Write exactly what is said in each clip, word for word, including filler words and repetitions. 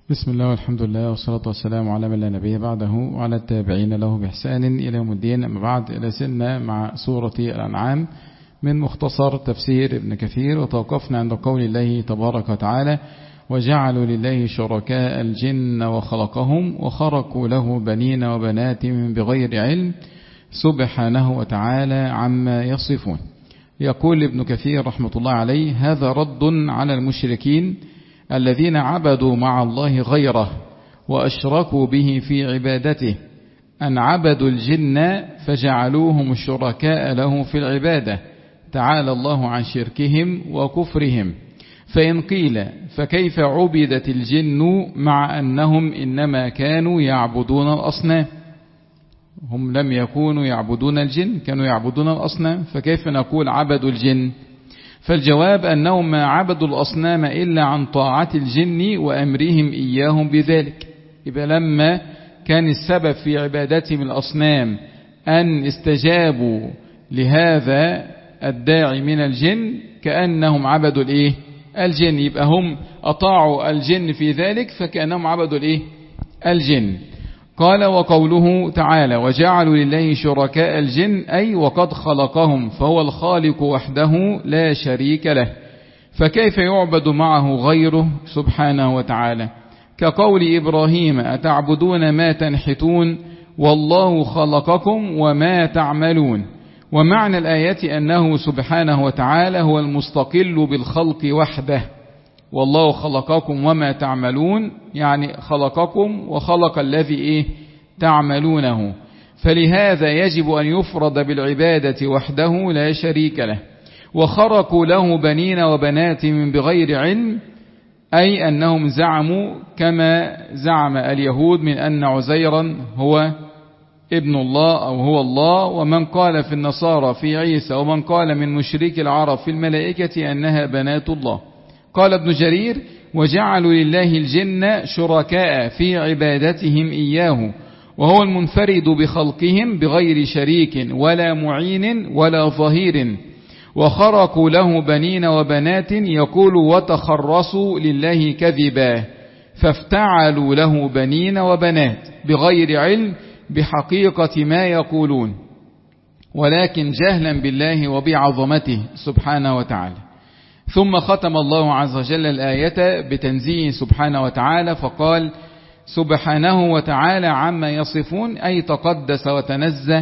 بسم الله والحمد لله والصلاة والسلام على من لا نبي بعده وعلى التابعين له بإحسان إلى يوم الدين. أما بعد، لازلنا مع سورة الأنعام من مختصر تفسير ابن كثير، وتوقفنا عند قول الله تبارك وتعالى: وجعلوا لله شركاء الجن وخلقهم وخرقوا له بنين وبنات بغير علم سبحانه وتعالى عما يصفون. يقول ابن كثير رحمة الله عليه: هذا رد على المشركين الذين عبدوا مع الله غيره وأشركوا به في عبادته، أن عبدوا الجن فجعلوهم الشركاء له في العبادة، تعالى الله عن شركهم وكفرهم. فإن قيل فكيف عبدت الجن مع أنهم إنما كانوا يعبدون الأصنام؟ هم لم يكونوا يعبدون الجن، كانوا يعبدون الأصنام، فكيف نقول عبدوا الجن؟ فالجواب أنهم ما عبدوا الأصنام إلا عن طاعة الجن وأمرهم إياهم بذلك. يبقى لما كان السبب في عبادتهم الأصنام أن استجابوا لهذا الداعي من الجن كأنهم عبدوا الإيه؟ الجن. يبقى هم أطاعوا الجن في ذلك فكأنهم عبدوا الإيه؟ الجن. قال: وقوله تعالى: وجعلوا لله شركاء الجن، أي وقد خلقهم، فهو الخالق وحده لا شريك له، فكيف يعبد معه غيره سبحانه وتعالى؟ كقول إبراهيم: أتعبدون ما تنحتون والله خلقكم وما تعملون. ومعنى الآية أنه سبحانه وتعالى هو المستقل بالخلق وحده، والله خلقكم وما تعملون، يعني خلقكم وخلق الذي إيه تعملونه، فلهذا يجب أن يفرد بالعبادة وحده لا شريك له. وخرقوا له بنين وبنات من بغير علم، أي أنهم زعموا كما زعم اليهود من أن عزيرا هو ابن الله أو هو الله، ومن قال في النصارى في عيسى، ومن قال من مشرك العرب في الملائكة أنها بنات الله. قال ابن جرير: وجعلوا لله الجن شركاء في عبادتهم إياه، وهو المنفرد بخلقهم بغير شريك ولا معين ولا ظهير. وخرقوا له بنين وبنات، يقول: وتخرصوا لله كذبا، فافتعلوا له بنين وبنات بغير علم بحقيقة ما يقولون، ولكن جهلا بالله وبعظمته سبحانه وتعالى. ثم ختم الله عز وجل الآية بتنزيه سبحانه وتعالى فقال: سبحانه وتعالى عما يصفون، أي تقدس وتنزه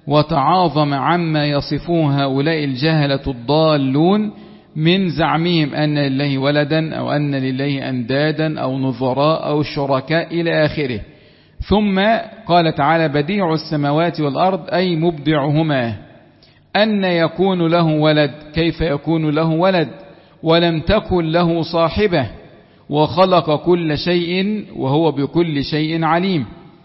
وتعاظم عما يصفون هؤلاء الجهلة الضالون من زعمهم أن لله ولدا أو أن لله أندادا أو نظراء أو شركاء إلى آخره. ثم قال تعالى: بديع السماوات والأرض، أي مبدعهما، أن يكون له ولد، كيف يكون له ولد ولم تكن له صاحبة، وخلق كل شيء وهو بكل شيء عليم.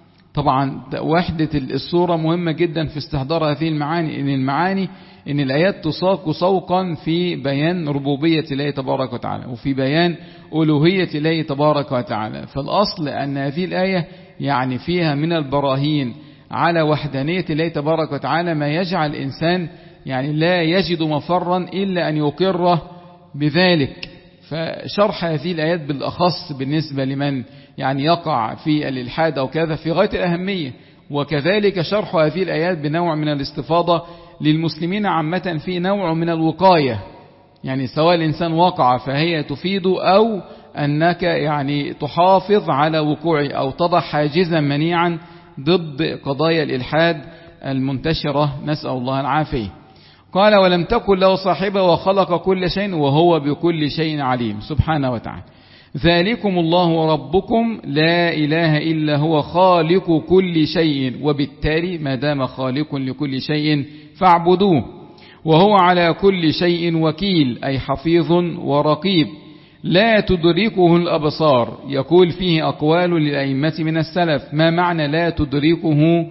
طبعا وحدة الصورة مهمة جدا في استحضار هذه المعاني، إن المعاني إن الآيات تساق سوقا في بيان ربوبية الله تبارك وتعالى وفي بيان ألوهية الله تبارك وتعالى. فالأصل أن هذه الآية يعني فيها من البراهين على وحدانية الله تبارك وتعالى ما يجعل الإنسان يعني لا يجد مفرا إلا أن يقره بذلك. فشرح هذه الآيات بالأخص بالنسبة لمن يعني يقع في الإلحاد أو كذا في غاية الأهمية، وكذلك شرح هذه الآيات بنوع من الاستفاضة للمسلمين عامة في نوع من الوقاية، يعني سواء الإنسان وقع فهي تفيد، أو أنك يعني تحافظ على وقوعه أو تضع حاجزا منيعا ضد قضايا الإلحاد المنتشرة، نسأل الله العافية. قال: ولم تكن له صاحبة وخلق كل شيء وهو بكل شيء عليم سبحانه وتعالى. ذلكم الله ربكم لا إله إلا هو خالق كل شيء، وبالتالي ما دام خالق لكل شيء فاعبدوه، وهو على كل شيء وكيل، أي حفيظ ورقيب. لا تدركه الأبصار، يقول فيه أقوال للأئمة من السلف. ما معنى لا تدركه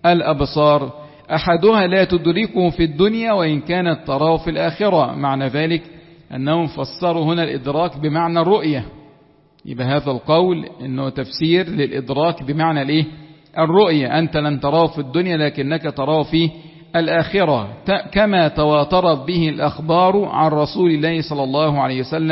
الأبصار؟ أحدها لا تدركه في الدنيا وإن كانت تراه في الآخرة، معنى ذلك أنهم فسروا هنا الإدراك بمعنى الرؤية. يبقى هذا القول أنه تفسير للإدراك بمعنى الإيه؟ الرؤية. أنت لن تراه في الدنيا لكنك تراه في الآخرة، كما تواترت به الأخبار عن رسول الله صلى الله عليه وسلم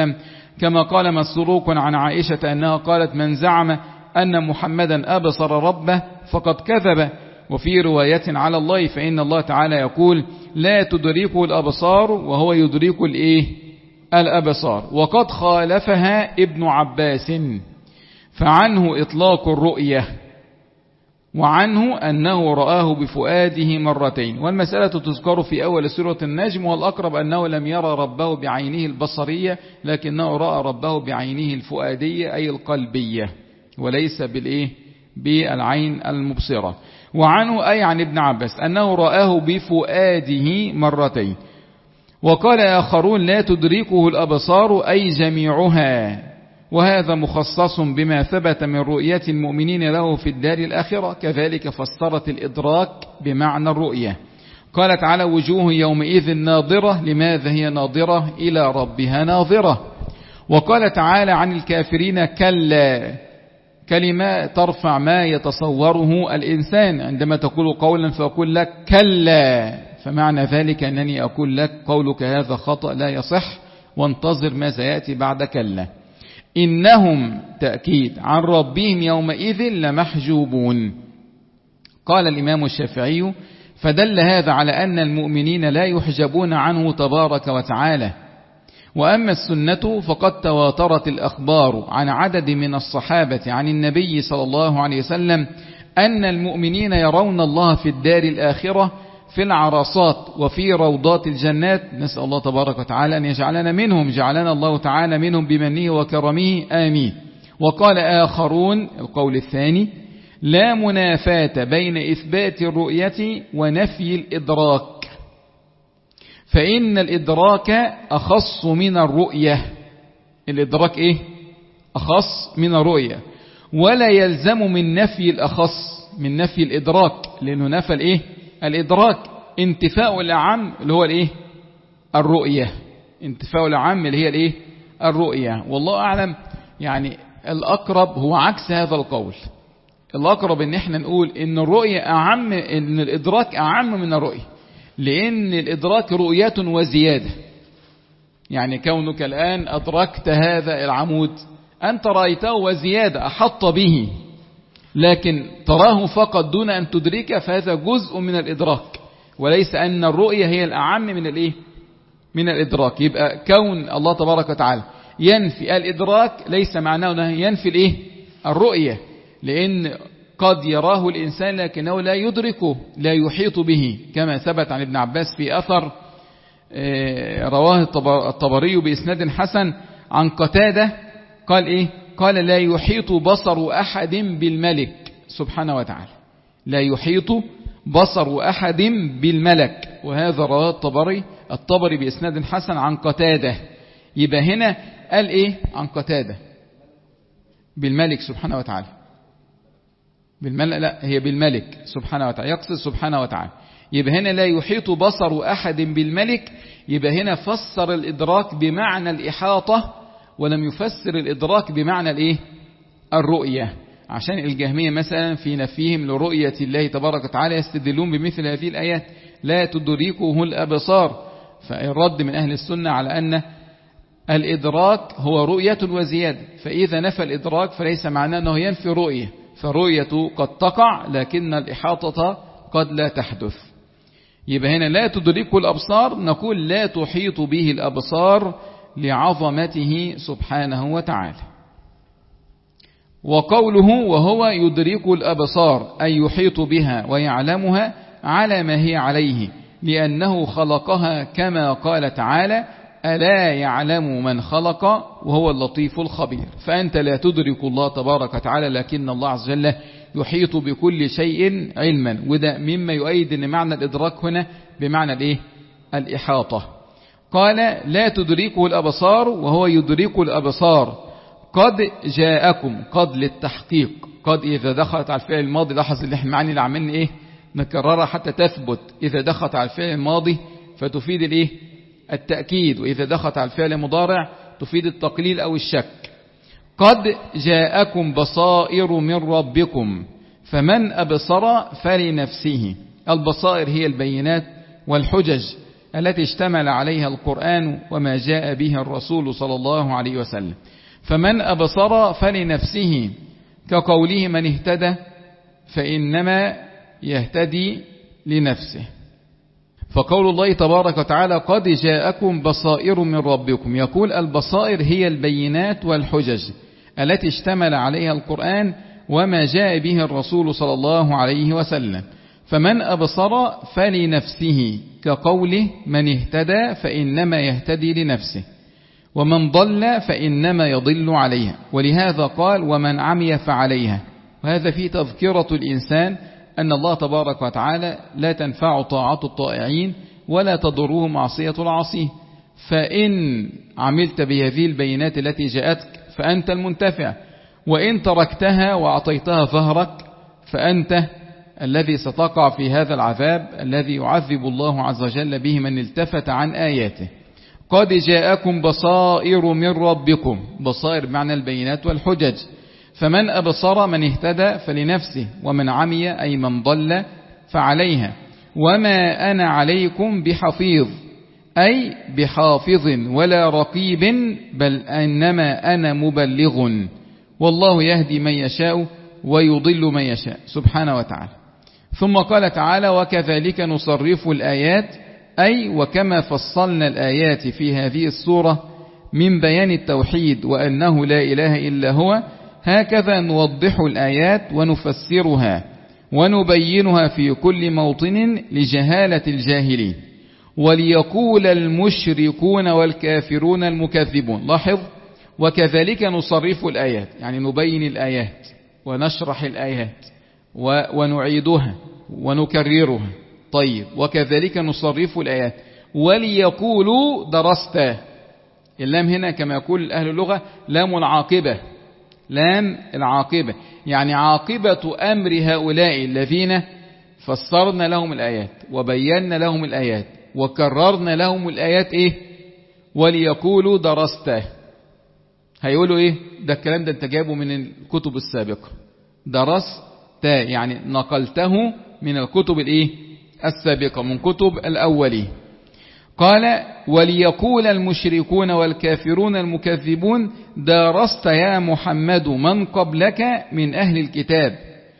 كما قال مسروق عن عائشة أنها قالت من زعم أن محمدا أبصر ربه فقد كذب. وفي رواية على الله فإن الله تعالى يقول لا تدركه الأبصار وهو يدرك الإيه الأبصار. وقد خالفها ابن عباس فعنه إطلاق الرؤية وعنه أنه رآه بفؤاده مرتين. والمسألة تذكر في أول سورة النجم، والأقرب أنه لم يرى ربه بعينه البصرية لكنه رأى ربه بعينه الفؤادية أي القلبية وليس بالإيه بالعين المبصرة. وعنه أي عن ابن عباس أنه رآه بفؤاده مرتين. وقال آخرون لا تدركه الأبصار أي جميعها، وهذا مخصص بما ثبت من رؤية المؤمنين له في الدار الآخرة. كذلك فسرت الإدراك بمعنى الرؤية. قال تعالى وجوه يومئذ ناظرة. لماذا هي ناظرة؟ إلى ربها ناظرة. وقال تعالى عن الكافرين كلا، كلمة ترفع ما يتصوره الإنسان. عندما تقول قولا فأقول لك كلا، فمعنى ذلك أنني أقول لك قولك هذا خطأ لا يصح، وانتظر ماذا يأتي بعد كلا. إنهم تأكيد عن ربهم يومئذ لمحجوبون. قال الإمام الشافعي فدل هذا على أن المؤمنين لا يحجبون عنه تبارك وتعالى. وأما السنة فقد تواترت الأخبار عن عدد من الصحابة عن النبي صلى الله عليه وسلم أن المؤمنين يرون الله في الدار الآخرة في العرصات وفي روضات الجنات. نسأل الله تبارك وتعالى أن يجعلنا منهم، جعلنا الله تعالى منهم بمنه وكرمه آمين. وقال آخرون القول الثاني لا منافاة بين إثبات الرؤية ونفي الإدراك، فإن الإدراك أخص من الرؤية. الإدراك إيه؟ أخص من الرؤية، ولا يلزم من نفي الأخص من نفي الإدراك، لأنه نفى الإيه؟ الإدراك. انتفاء الأعم اللي هو الإيه؟ الرؤية. انتفاء الأعم اللي هي الإيه؟ الرؤية. والله أعلم يعني الأقرب هو عكس هذا القول. الأقرب إن احنا نقول إن الرؤية أعم، إن الإدراك أعم من الرؤية، لأن الإدراك رؤية وزيادة. يعني كونك الآن أدركت هذا العمود أنت رأيته وزيادة أحط به، لكن تراه فقط دون أن تدركه، فهذا جزء من الإدراك، وليس أن الرؤية هي الأعم من الإيه؟ من الإدراك. يبقى كون الله تبارك وتعالى ينفي الإدراك ليس معناه أنه ينفي الإيه؟ الرؤية، لأن قد يراه الإنسان لكنه لا يدركه، لا يحيط به، كما ثبت عن ابن عباس في أثر رواه الطبري بإسناد حسن عن قتادة قال إيه؟ قال لا يحيط بصر أحد بالملك سبحانه وتعالى، لا يحيط بصر أحد بالملك. وهذا رواه الطبري الطبري بإسناد حسن عن قتادة. يبقى هنا قال إيه عن قتادة؟ بالملك سبحانه وتعالى. بالملك لا، هي بالملك سبحانه وتعالى، يقصد سبحانه وتعالى. يبقى هنا لا يحيط بصر أحد بالملك، يبقى هنا فسر الإدراك بمعنى الإحاطة، ولم يفسر الإدراك بمعنى الإيه؟ الرؤية. عشان الجهمية مثلا في نفيهم لرؤية الله تبارك وتعالى يستدلون بمثل هذه الآيات لا تدركه الأبصار. فالرد من أهل السنة على أن الإدراك هو رؤية وزيادة، فإذا نفى الإدراك فليس معناه أنه ينفي رؤية، فالرؤية قد تقع لكن الإحاطة قد لا تحدث. يبقى هنا لا تدركه الأبصار، نقول لا تحيط به الأبصار لعظمته سبحانه وتعالى. وقوله وهو يدرك الأبصار أي يحيط بها ويعلمها على ما هي عليه، لأنه خلقها كما قال تعالى ألا يعلم من خلق وهو اللطيف الخبير. فأنت لا تدرك الله تبارك وتعالى، لكن الله عز وجل يحيط بكل شيء علما. وده مما يؤيد أن معنى الإدراك هنا بمعنى الإيه؟ الإحاطة. قال لا تدركه الأبصار وهو يدرك الأبصار. قد جاءكم، قد للتحقيق، قد إذا دخلت على الفعل الماضي، لاحظ اللي احنا معني اللي عملنا إيه؟ نكررها حتى تثبت. إذا دخلت على الفعل الماضي فتفيد الإيه؟ التأكيد، وإذا دخلت على الفعل المضارع تفيد التقليل أو الشك. قد جاءكم بصائر من ربكم فمن أبصر فلنفسه. البصائر هي البينات والحجج، التي اشتمل عليها القرآن وما جاء به الرسول صلى الله عليه وسلم. فمن أبصر فلنفسه، كقوله من اهتدى فإنما يهتدي لنفسه. فقول الله تبارك وتعالى قد جاءكم بصائر من ربكم، يقول البصائر هي البينات والحجج التي اشتمل عليها القرآن وما جاء به الرسول صلى الله عليه وسلم. فمن أبصر فلنفسه، كقوله من اهتدى فإنما يهتدي لنفسه، ومن ضل فإنما يضل عليها. ولهذا قال ومن عمي فعليها. وهذا فيه تذكرة الإنسان أن الله تبارك وتعالى لا تنفع طاعة الطائعين ولا تضره معصية العاصين. فإن عملت بهذه البينات التي جاءتك فأنت المنتفع، وإن تركتها وأعطيتها ظهرك فأنت الذي ستقع في هذا العذاب الذي يعذب الله عز وجل به من التفت عن آياته. قد جاءكم بصائر من ربكم، بصائر بمعنى البينات والحجج. فمن أبصر من اهتدى فلنفسه، ومن عمي أي من ضل فعليها. وما أنا عليكم بحفيظ أي بحافظ ولا رقيب، بل إنما أنا مبلغ، والله يهدي من يشاء ويضل من يشاء سبحانه وتعالى. ثم قال تعالى وكذلك نصرف الآيات، أي وكما فصلنا الآيات في هذه السورة من بيان التوحيد وأنه لا إله إلا هو، هكذا نوضح الآيات ونفسرها ونبينها في كل موطن لجهالة الجاهلين، وليقول المشركون والكافرون المكذبون. لاحظ وكذلك نصرف الآيات، يعني نبين الآيات ونشرح الآيات ونعيدها ونكررها. طيب وكذلك نصرف الآيات وليقولوا درست. اللام هنا كما يقول أهل اللغة لام العاقبة، لام العاقبة، يعني عاقبة أمر هؤلاء الذين فسرنا لهم الآيات وبينا لهم الآيات وكررنا لهم الآيات إيه؟ وليقولوا درست. هيقولوا إيه؟ ده الكلام ده انت جابه من الكتب السابقة. درست يعني نقلته من الكتب الإيه؟ السابقة، من كتب الأولين. قال وليقول المشركون والكافرون المكذبون درست يا محمد من قبلك من أهل الكتاب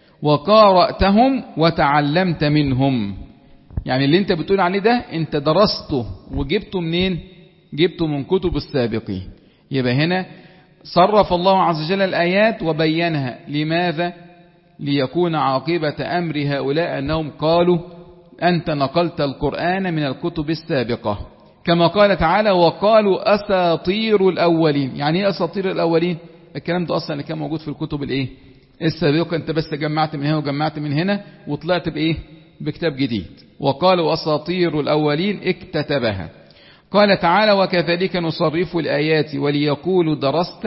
وقارأتهم وتعلمت منهم. يعني اللي انت بتقول عليه ده انت درسته وجبته منين؟ جبته من كتب السابقين. يبقى هنا صرف الله عز وجل الآيات وبينها. لماذا؟ ليكون عاقبة أمر هؤلاء أنهم قالوا أنت نقلت القرآن من الكتب السابقة، كما قال تعالى وقالوا أساطير الأولين. يعني ايه أساطير الأولين؟ الكلام ده أصلا كان موجود في الكتب الإيه؟ السابقة، أنت بس جمعت من هنا وجمعت من هنا وطلعت بإيه؟ بكتاب جديد. وقالوا أساطير الأولين اكتتبها. قال تعالى وكذلك نصرف الآيات وليقولوا درست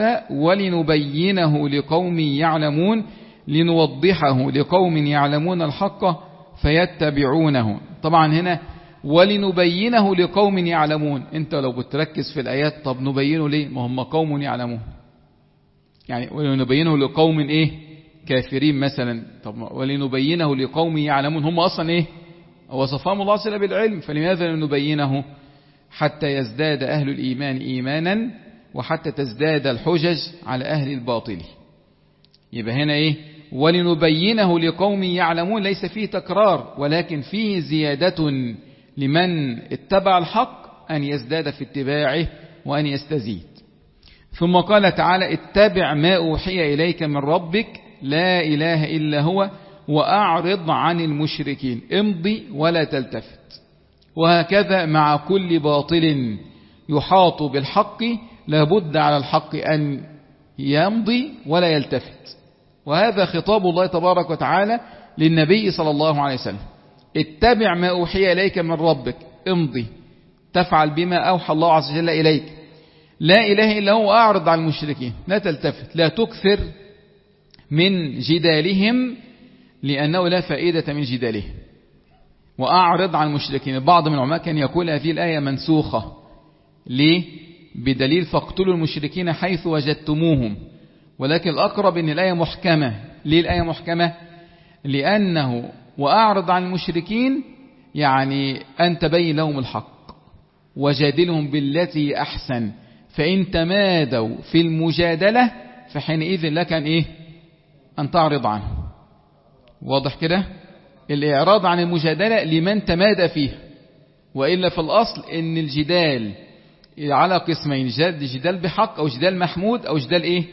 ولنبينه لقوم يعلمون، لنوضحه لقوم يعلمون الحق فيتبعونه. طبعا هنا ولنبينه لقوم يعلمون، انت لو بتركز في الآيات طب نبينه ليه؟ ما هم قوم يعلمون، يعني ولنبينه لقوم ايه؟ كافرين مثلا. طب ولنبينه لقوم يعلمون، هم اصلا ايه؟ وصفهم الله سلا بالعلم، فلماذا نبينه؟ حتى يزداد أهل الإيمان إيمانا وحتى تزداد الحجج على أهل الباطل. يبقى هنا ايه؟ ولنبينه لقوم يعلمون، ليس فيه تكرار ولكن فيه زيادة لمن اتبع الحق أن يزداد في اتباعه وأن يستزيد. ثم قال تعالى اتبع ما أوحي إليك من ربك لا إله إلا هو وأعرض عن المشركين، امضي ولا تلتفت. وهكذا مع كل باطل يحاط بالحق لابد على الحق أن يمضي ولا يلتفت. وهذا خطاب الله تبارك وتعالى للنبي صلى الله عليه وسلم. اتبع ما أوحي إليك من ربك، امضي تفعل بما أوحى الله عز وجل إليك، لا إله إلا هو، أعرض عن المشركين، لا تلتفت، لا تكثر من جدالهم لأنه لا فائدة من جدالهم. وأعرض عن المشركين. بعض من العلماء كان يقول هذه الآية منسوخة. ليه؟ بدليل فاقتلوا المشركين حيث وجدتموهم، ولكن الأقرب أن الآية محكمة. ليه الآية محكمة؟ لأنه وأعرض عن المشركين يعني أن تبين لهم الحق، وجادلهم بالتي أحسن فإن تمادوا في المجادلة فحينئذ لك أن إيه أن تعرض عنه. واضح كده؟ الإعراض عن المجادلة لمن تمادى فيها، وإلا في الأصل إن الجدال على قسمين، جدال بحق أو جدال محمود أو جدال إيه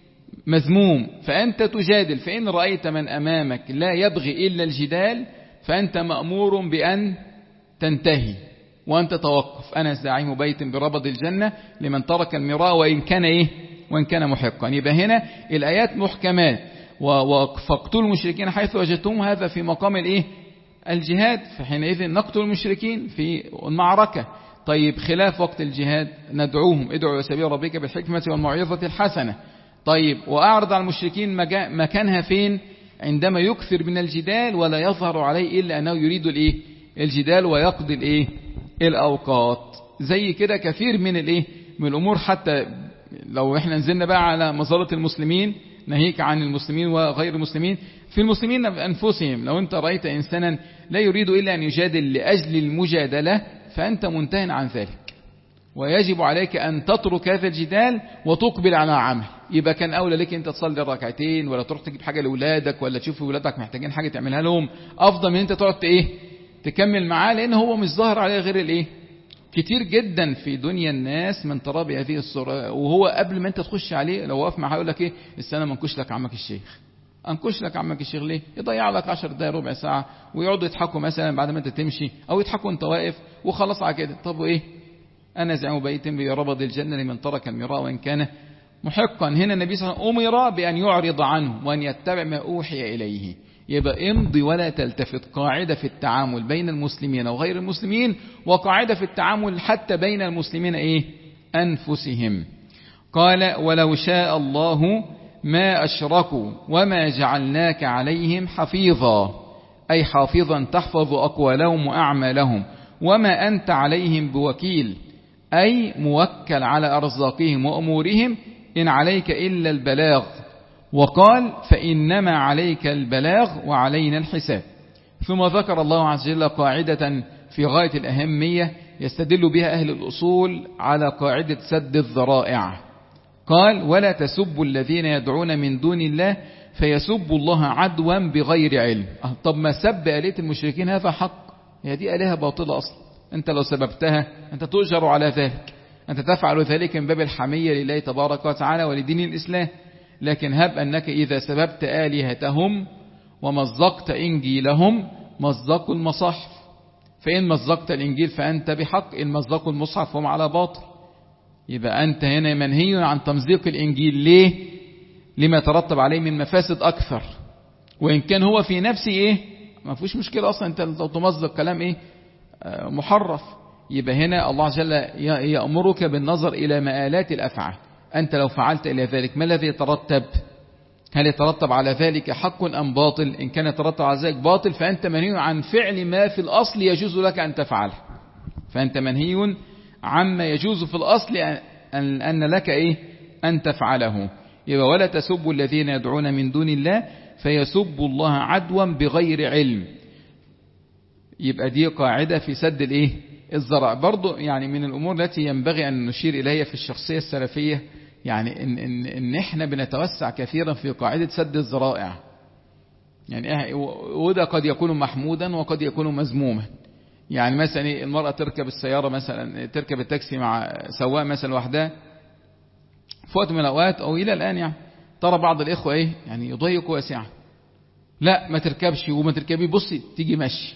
مذموم. فأنت تجادل، فإن رأيت من أمامك لا يبغي إلا الجدال فأنت مأمور بأن تنتهي وأن تتوقف. أنا زعيم بيت بربض الجنة لمن ترك المراء وإن كان إيه وإن كان محقا. يبقى هنا الآيات محكمات، فاقتلوا المشركين حيث وجدتم، هذا في مقام الإيه الجهاد، فحينئذ نقتل المشركين في المعركة. طيب خلاف وقت الجهاد ندعوهم، ادعوا سبيل ربك بالحكمة والموعظة الحسنة. طيب وأعرض على المشركين مكانها فين؟ عندما يكثر من الجدال ولا يظهر عليه إلا أنه يريد الإيه الجدال ويقضي الإيه الأوقات. زي كده كثير من الإيه من الأمور، حتى لو احنا نزلنا بقى على مظلة المسلمين، ناهيك عن المسلمين وغير المسلمين، في المسلمين بأنفسهم لو أنت رأيت إنسانا لا يريد إلا أن يجادل لأجل المجادلة فأنت منتهٍ عن ذلك، ويجب عليك أن تترك هذا الجدال وتقبل على عمل. يبقى كان أولى لك أنت تصلي الركعتين، ولا تروح تجيب حاجة لأولادك، ولا تشوف أولادك محتاجين حاجة تعملها لهم، أفضل من أنت تقعد إيه تكمل معاه، لأن هو مش ظاهر عليه غير الإيه كتير جدا في دنيا الناس من ترى بهذه الصورة. وهو قبل ما أنت تخش عليه لو وقف معاه يقول لك إيه السنة ما نكش لك عمك الشيخ، أنكش لك عمك الشيخ ليه؟ يضيع لك عشر دقايق ربع ساعة ويقعدوا يضحكوا مثلا بعد ما أنت تمشي، أو يضحكوا أنت واقف وخلص على كده. طب وإيه؟ أنا زعيم بيت بربض الجنة لمن ترك المراء وإن كان محقا. هنا النبي صلى الله عليه وسلم أمر بأن يعرض عنه وأن يتبع ما أوحي إليه. يبقى امضي ولا تلتفت، قاعدة في التعامل بين المسلمين وغير المسلمين، وقاعدة في التعامل حتى بين المسلمين إيه أنفسهم. قال ولو شاء الله ما أشركوا وما جعلناك عليهم حفيظا، أي حافظا تحفظ أقوالهم وأعمالهم، وما أنت عليهم بوكيل، أي موكل على أرزاقهم وأمورهم، إن عليك إلا البلاغ. وقال فإنما عليك البلاغ وعلينا الحساب. ثم ذكر الله عز وجل قاعدة في غاية الأهمية يستدل بها أهل الأصول على قاعدة سد الذرائع. قال ولا تسبوا الذين يدعون من دون الله فيسبوا الله عدوا بغير علم. طب ما سب آلهة المشركين هذا حق، هي دي آلهة باطلة أصلا، أنت لو سببتها أنت تؤجر على ذلك، أنت تفعل ذلك من باب الحمية لله تبارك وتعالى ولدين الإسلام. لكن هب أنك إذا سببت آلهتهم ومزقت إنجيلهم مزقوا المصاحف، فإن مزقت الإنجيل فأنت بحق، إن مزقوا المصحف فهم على باطل. يبقى أنت هنا منهي عن تمزيق الإنجيل. ليه؟ لما ترتب عليه من مفاسد أكثر، وإن كان هو في نفسه إيه ما فيش مشكلة أصلا، أنت لو تمزق كلام إيه محرف. يبقى هنا الله عز وجل يأمرك بالنظر إلى مآلات الأفعال. أنت لو فعلت إلى ذلك ما الذي يترتب؟ هل يترتب على ذلك حق أم باطل؟ إن كان يترتب على ذلك باطل فأنت منهي عن فعل ما في الأصل يجوز لك أن تفعله، فأنت منهي عما يجوز في الأصل أن, أن لك إيه أن تفعله. يبقى ولا تسبوا الذين يدعون من دون الله فيسبوا الله عدوا بغير علم. يبقى دي قاعدة في سد الإيه الذرائع. برضو يعني من الأمور التي ينبغي أن نشير إليها في الشخصية السلفية، يعني إن, إن, إن إحنا بنتوسع كثيرا في قاعدة سد الذرائع. يعني وده قد يكون محمودا وقد يكون مذموما. يعني مثلا المرأة تركب السيارة مثلا، تركب التاكسي مع سواق مثلا وحدها في وقت من الأوقات أو إلى الآن، يعني ترى بعض الإخوة إيه يعني يضيق واسعا، لا ما تركبش وما تركبي، بصي تيجي مشي.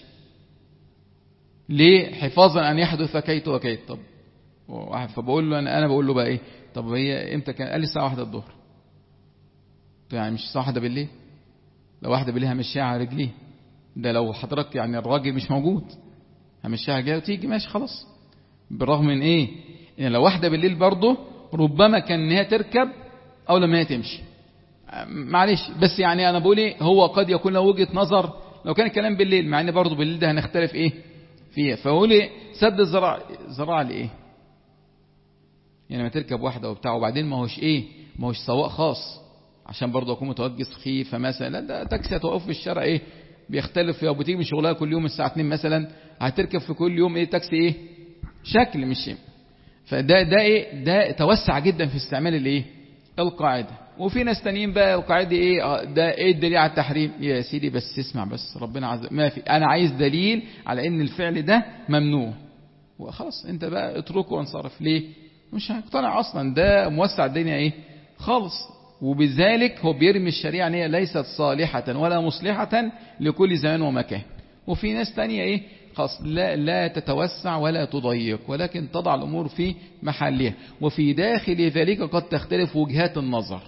ليه؟ حفاظا أن يحدث كيت وكيت. طب فبقول له أنا, أنا بقول له بقى إيه، طب هي إمتى كان؟ قال لي الساعة واحدة الظهر. يعني مش الساعة واحدة بالليل؟ لو واحدة بالليل همشيها على رجليه، ده لو حضرتك يعني الراجل مش موجود همشيها على رجليه وتيجي ماشي خلاص. بالرغم من إيه؟ يعني لو واحدة بالليل برضه ربما كان إن هي تركب أو لما هي تمشي، معلش. بس يعني أنا بقول إيه، هو قد يكون له وجهة نظر لو كان الكلام بالليل، مع إن برضه بالليل ده هنختلف إيه فيها. فأقول إيه سد الزراعة، زراعة لإيه؟ يعني ما تركب واحدة وبتاع، وبعدين ما هوش إيه ما هوش سواق خاص عشان برضه أكون متوجه خفيفة مثلا، لا ده تاكسي هتوقف في الشارع إيه بيختلف، أو بتيجي من شغلها كل يوم الساعة اتنين مثلا هتركب في كل يوم إيه تاكسي إيه شكل مش. فده ده ايه ده توسع جدا في استعمال الايه القاعده. وفي ناس تانيين بقى القاعده ايه ده ايه الدليل على التحريم يا سيدي؟ بس اسمع بس، ربنا عز ما في، انا عايز دليل على ان الفعل ده ممنوع وخلاص، انت بقى اتركه وانصرف. ليه؟ مش هيقتنع اصلا، ده موسع الدنيا ايه خالص. وبذلك هو بيرمي الشريعه ان هي ليست صالحه ولا مصلحه لكل زمان ومكان. وفي ناس تانية ايه خاص لا لا تتوسع ولا تضيق، ولكن تضع الامور في محلها. وفي داخل ذلك قد تختلف وجهات النظر،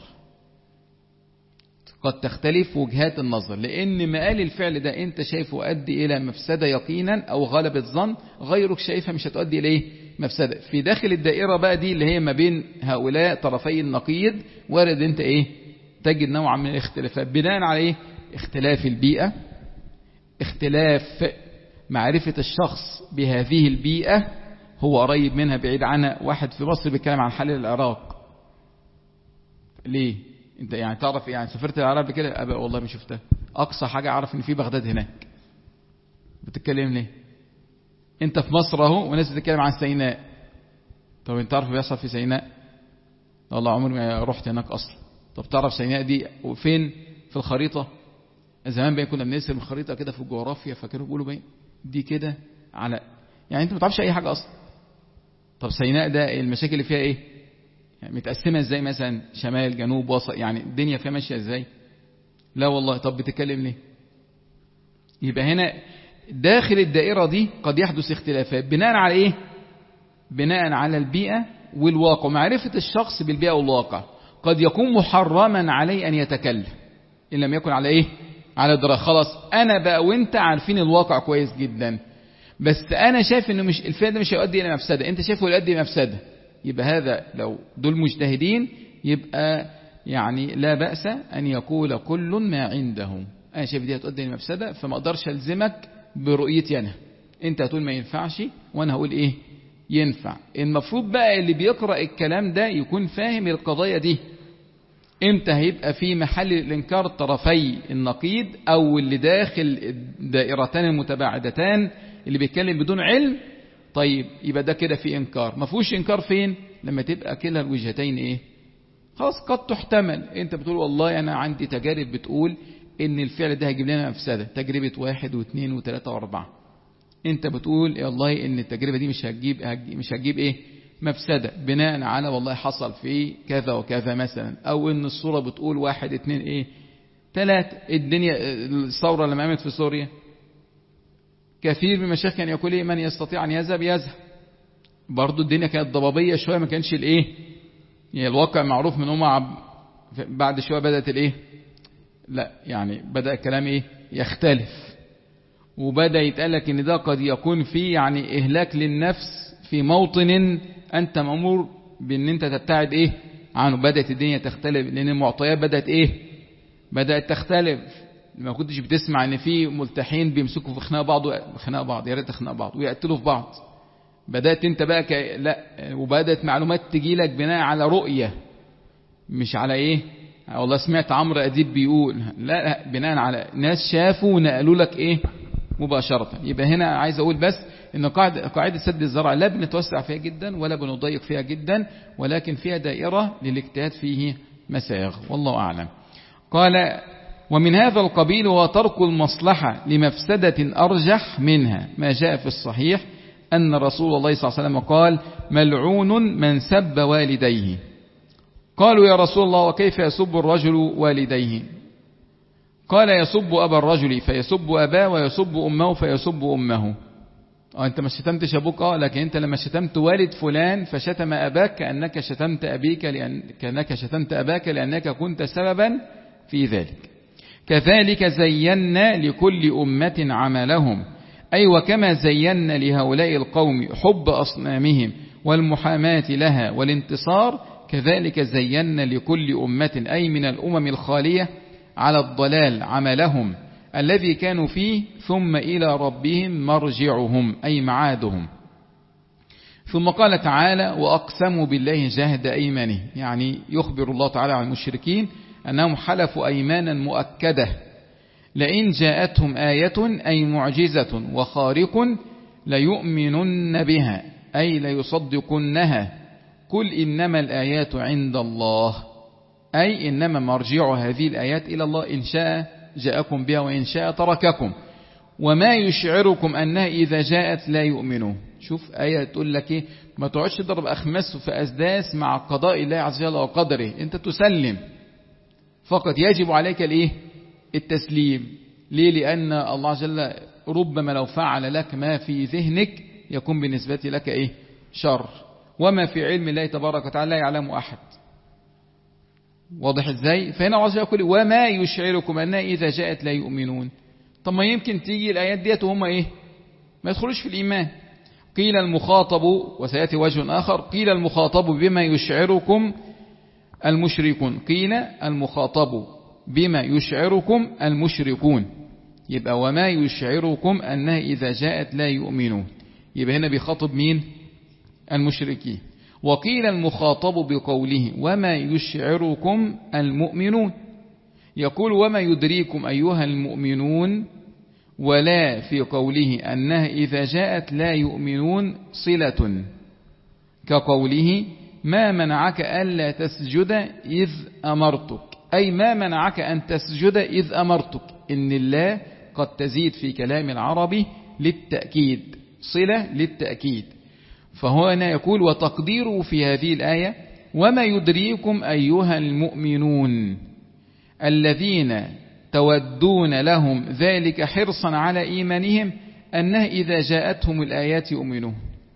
قد تختلف وجهات النظر، لان مآل الفعل ده انت شايفه يؤدي الى مفسده يقينا او غلبة ظن، غيرك شايفها مش هتؤدي اليه مفسده. في داخل الدائره بقى دي اللي هي ما بين هؤلاء طرفي النقيض، وارد انت ايه تجد نوعا من الاختلافات بناء على ايه؟ اختلاف البيئه، اختلاف معرفة الشخص بهذه البيئة، هو قريب منها بعيد عنها. واحد في مصر بيتكلم عن حال العراق، ليه؟ انت يعني تعرف يعني سافرت العراق بكده؟ أبقى والله ما شفتها، اقصى حاجة اعرف ان في بغداد هناك. بتتكلم ليه؟ انت في مصر اهو وناس بتتكلم عن سيناء. طب انت تعرف بيحصل في سيناء؟ والله عمري ما رحت هناك اصلا. طب تعرف سيناء دي وفين في الخريطة؟ زمان بقى كنا بنرسم الخريطة كده في الجغرافيا، فكانوا بيقولوا بقى دي كده على يعني انت ما تعرفش اي حاجة اصلا. طب سيناء ده المشاكل اللي فيها ايه؟ يعني متقسمة ازاي مثلا؟ شمال جنوب وسط، يعني الدنيا فيها ماشية ازاي؟ لا والله. طب بتتكلم ليه؟ يبقى هنا داخل الدائرة دي قد يحدث اختلافات بناء على ايه؟ بناء على البيئة والواقع. معرفة الشخص بالبيئة والواقع قد يكون محرما عليه ان يتكلم ان لم يكن على ايه؟ على دراية. خلاص انا بقى وانت عارفين الواقع كويس جدا، بس انا شايف انه مش الفعل ده مش هيؤدي الى مفسده، انت شايفه يؤدي الى مفسده، يبقى هذا لو دول مجتهدين يبقى يعني لا بأس ان يقول كل ما عنده. انا شايف دي هتؤدي الى مفسده فما اقدرش الزمك برؤيتي انا، انت هتقول ما ينفعش وانا هقول ايه ينفع. المفروض بقى اللي بيقرأ الكلام ده يكون فاهم القضايا دي. امتى هيبقى في محل الانكار طرفي النقيض او اللي داخل الدائرتان المتباعدتان اللي بيتكلم بدون علم؟ طيب يبقى ده كده في انكار. ما فيهوش انكار فين؟ لما تبقى كلا الوجهتين ايه خلاص قد تحتمل. انت بتقول والله انا عندي تجارب بتقول ان الفعل ده هيجيب لنا مفسده، تجربه واحد واثنين وثلاثه واربعه. انت بتقول يا الله ان التجربه دي مش هتجيب مش هتجيب ايه مفسدة بناء على والله حصل فيه كذا وكذا مثلا، او ان الصورة بتقول واحد اتنين ايه ثلاثة. الدنيا الثورة لما قامت في سوريا كثير من المشايخ كان يقول ايه من يستطيع ان يذهب يذهب. برضو الدنيا كانت ضبابية شوية، ما كانش الايه يعني الواقع معروف من هم. بعد شوية بدأت الايه لا يعني بدأ الكلام ايه يختلف، وبدأ يتقالك ان ده قد يكون فيه يعني اهلاك للنفس في موطن انت مأمور بان انت تبتعد ايه عنه. بدأت الدنيا تختلف لان المعطيات بدأت ايه بدأت تختلف. ما كنتش بتسمع ان في ملتحين بيمسكوا في خناق بعض خناق بعض يا ريت خناق بعض ويقتلوا في بعض. بدأت انت بقى ك... لا وبدأت معلومات تجي لك بناء على رؤية مش على ايه والله سمعت عمرو أديب بيقول، لا بناء على ناس شافوا ونقلوا لك ايه مباشرة. يبقى هنا عايز اقول بس ان قاعدة, قاعدة سد الزرع لا بنتوسع فيها جدا ولا بنضيق فيها جدا، ولكن فيها دائرة للاجتهاد فيه مساغ والله اعلم. قال ومن هذا القبيل هو ترك المصلحة لمفسدة ارجح منها ما جاء في الصحيح ان رسول الله صلى الله عليه وسلم قال ملعون من سب والديه. قالوا يا رسول الله وكيف يسب الرجل والديه؟ قال يسب أبا الرجل فيسب أباه ويسب أمه فيسب أمه. اه انت ما شتمتش ابوك اه لكن انت لما شتمت والد فلان فشتم اباك كأنك شتمت ابيك لأن كأنك شتمت اباك لأنك كنت سببا في ذلك. كذلك زينا لكل أمة عملهم، أي وكما زينا لهؤلاء القوم حب أصنامهم والمحاماة لها والانتصار، كذلك زينا لكل أمة أي من الأمم الخالية على الضلال عملهم الذي كانوا فيه ثم إلى ربهم مرجعهم أي معادهم. ثم قال تعالى وأقسموا بالله جهد أيمانه، يعني يخبر الله تعالى عن المشركين أنهم حلفوا أيمانا مؤكدة لئن جاءتهم آية أي معجزة وخارق ليؤمنن بها أي لا يصدقنها. قل إنما الآيات عند الله، أي إنما مرجع هذه الآيات إلى الله، إن شاء جاءكم بها وإن شاء ترككم. وما يشعركم أنها إذا جاءت لا يؤمنون. شوف آية تقول لك إيه، ما تقعدش تضرب أخماس في أسداس مع قضاء الله عز وجل وقدره، أنت تسلم فقط، يجب عليك الإيه؟ التسليم. ليه؟ لأن الله عز وجل ربما لو فعل لك ما في ذهنك يكون بالنسبة لك إيه؟ شر، وما في علم الله تبارك وتعالى لا يعلم أحد. واضح إزاي؟ فهنا الله عز وجل يقول وما يشعركم أنها إذا جاءت لا يؤمنون. طب ما يمكن تيجي الآيات ديت وهم إيه؟ ما يدخلوش في الإيمان. قيل المخاطب، وسيأتي وجه آخر، قيل المخاطب بما يشعركم المشركون، قيل المخاطب بما يشعركم المشركون. يبقى وما يشعركم أنها إذا جاءت لا يؤمنون، يبقى هنا بيخاطب مين؟ المشركين. وقيل المخاطب بقوله وما يشعركم المؤمنون، يقول وما يدريكم أيها المؤمنون، ولا في قوله أنها إذا جاءت لا يؤمنون صلة، كقوله ما منعك ألا تسجد إذ أمرتك، أي ما منعك أن تسجد إذ أمرتك. إن الله قد تزيد في كلام العربي للتأكيد، صلة للتأكيد. فهو هنا يقول وتقديره في هذه الآية وما يدريكم أيها المؤمنون الذين تودون لهم ذلك حرصا على إيمانهم أنه إذا جاءتهم الآيات يؤمنون.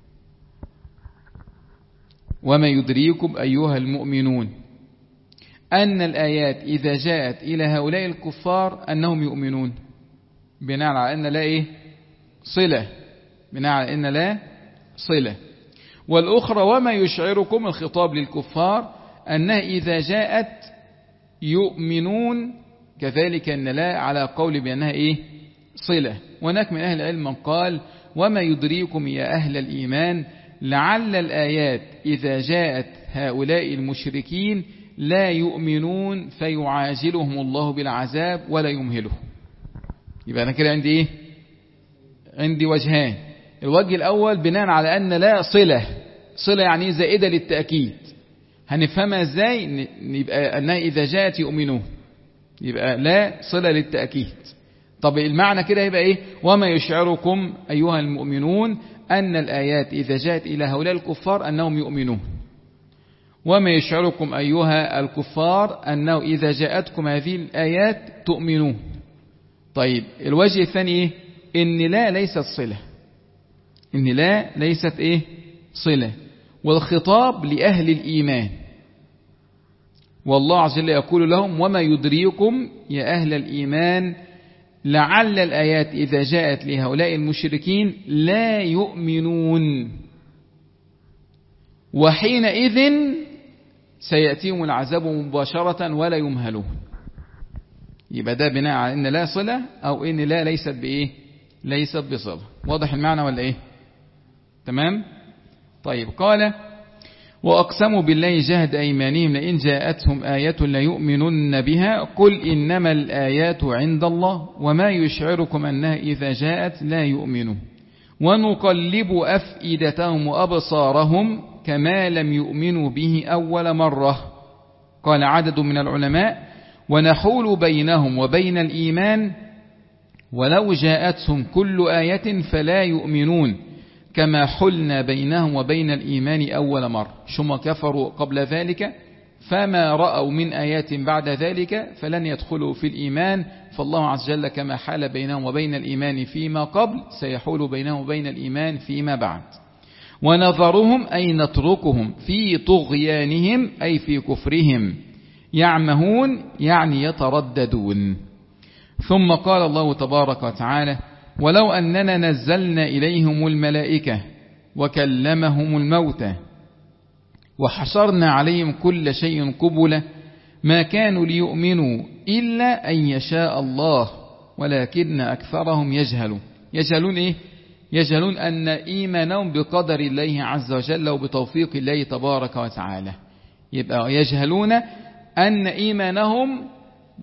وما يدريكم أيها المؤمنون أن الآيات إذا جاءت إلى هؤلاء الكفار أنهم يؤمنون، بناء على أن لا إيه؟ صلة، بناء على أن لا صلة. والأخرى وما يشعركم، الخطاب للكفار، أنها إذا جاءت يؤمنون، كذلك أن لا على قول بأنها إيه؟ صلة. وهناك من أهل العلم من قال وما يدريكم يا أهل الإيمان لعل الآيات إذا جاءت هؤلاء المشركين لا يؤمنون فيعاجلهم الله بالعذاب ولا يمهلهم. يبقى أنا كده عندي إيه؟ عندي وجهان. الوجه الأول بناء على أن لا صلة، صلة يعني زائدة للتأكيد، هنفهمها إزاي؟ يبقى أنها إذا جاءت يؤمنون، يبقى لا صلة للتأكيد. طب المعنى كده يبقى إيه؟ وما يشعركم أيها المؤمنون أن الآيات إذا جاءت إلى هؤلاء الكفار أنهم يؤمنون. وما يشعركم أيها الكفار أنه إذا جاءتكم هذه الآيات تؤمنون. طيب الوجه الثاني إيه؟ إن لا ليست صلة، إن لا ليست إيه؟ صلة، والخطاب لأهل الإيمان. والله عز وجل يقول لهم وما يدريكم يا أهل الإيمان لعل الآيات إذا جاءت لهؤلاء المشركين لا يؤمنون وحينئذ سيأتيهم العذاب مباشرة ولا يمهلون. يبقى ده بناء على إن لا صلة أو إن لا ليست بإيه؟ ليست بصلة. واضح المعنى ولا إيه؟ تمام؟ طيب قال وأقسموا بالله جهد أيمانهم لئن جاءتهم آية ليؤمنن بها قل إنما الآيات عند الله وما يشعركم أنها إذا جاءت لا يؤمنون ونقلب أفئدتهم وأبصارهم كما لم يؤمنوا به أول مرة. قال عدد من العلماء ونحول بينهم وبين الإيمان ولو جاءتهم كل آية فلا يؤمنون كما حلنا بينهم وبين الإيمان أول مرة. ثم كفروا قبل ذلك فما رأوا من آيات بعد ذلك فلن يدخلوا في الإيمان. فالله عز وجل كما حال بينهم وبين الإيمان فيما قبل سيحول بينهم وبين الإيمان فيما بعد. ونظرهم أي نتركهم في طغيانهم أي في كفرهم يعمهون يعني يترددون. ثم قال الله تبارك وتعالى ولو أننا نزلنا إليهم الملائكة وكلمهم الموتى وحشرنا عليهم كل شيء قبلا ما كانوا ليؤمنوا إلا أن يشاء الله ولكن أكثرهم يجهلون. يجهلون إيه؟ يجهلون أن إيمانهم بقدر الله عز وجل وبتوفيق الله تبارك وتعالى. يبقى يجهلون أن إيمانهم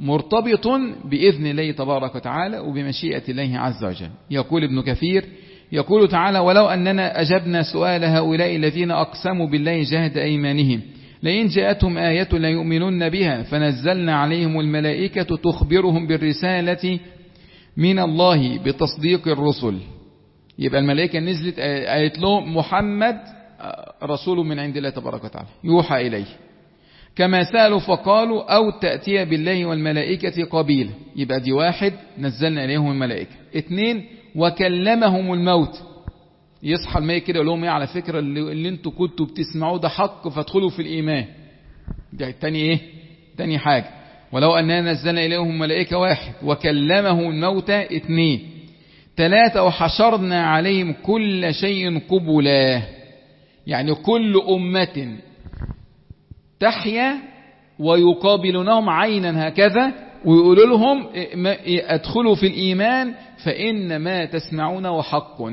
مرتبط بإذن الله تبارك وتعالى وبمشيئة الله عز وجل. يقول ابن كثير يقول تعالى ولو أننا أجبنا سؤال هؤلاء الذين أقسموا بالله جهد أيمانهم لئن جاءتهم آية لا يؤمنون بها فنزلنا عليهم الملائكة تخبرهم بالرسالة من الله بتصديق الرسل. يبقى الملائكة نزلت قالت لهم محمد رسول من عند الله تبارك وتعالى يوحى إليه، كما سألوا فقالوا أو تأتي بالله والملائكة قبيلا. يبقى دي واحد نزلنا إليهم الملائكة. اثنين وكلمهم الموت، يصحى الميت كده يقول لهم ايه على فكرة اللي, اللي انتوا كنتوا بتسمعوه ده حق فادخلوا في الإيمان. ده تاني ايه؟ تاني حاجة ولو أننا نزلنا إليهم ملائكة واحد وكلمهم الموتى اثنين. ثلاثة وحشرنا عليهم كل شيء قبلا، يعني كل أمة تحيا ويقابلونهم عينا هكذا ويقولوا لهم ادخلوا في الإيمان فإن ما تسمعون حق.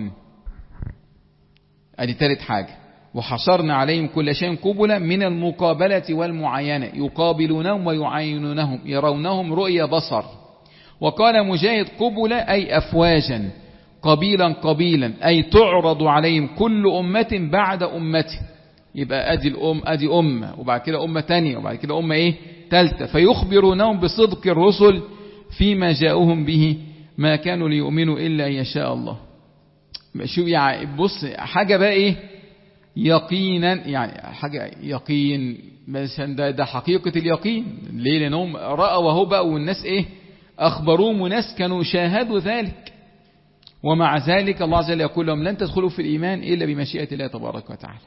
ادي ثالث حاجة وحشرنا عليهم كل شيء قبلا من المقابلة والمعاينة، يقابلونهم ويعاينونهم يرونهم رؤية بصر. وقال مجاهد قبلا أي أفواجا قبيلا قبيلا أي تعرض عليهم كل أمة بعد أمته. يبقى أدي الأم أدي أمة وبعد كده أمة تانية وبعد كده أمة إيه ثالثة، فيخبرونهم بصدق الرسل فيما جاءوهم به ما كانوا ليؤمنوا إلا أن يشاء الله. شو يعني بص حاجة بقى إيه يقينا، يعني حاجة يقين مثلا ده, ده حقيقة اليقين. ليه؟ لأنهم رأوا وهو بقى والناس إيه أخبروهم وناس كانوا شاهدوا ذلك. ومع ذلك الله عز وجل يقول لهم لن تدخلوا في الإيمان إلا بمشيئة الله تبارك وتعالى،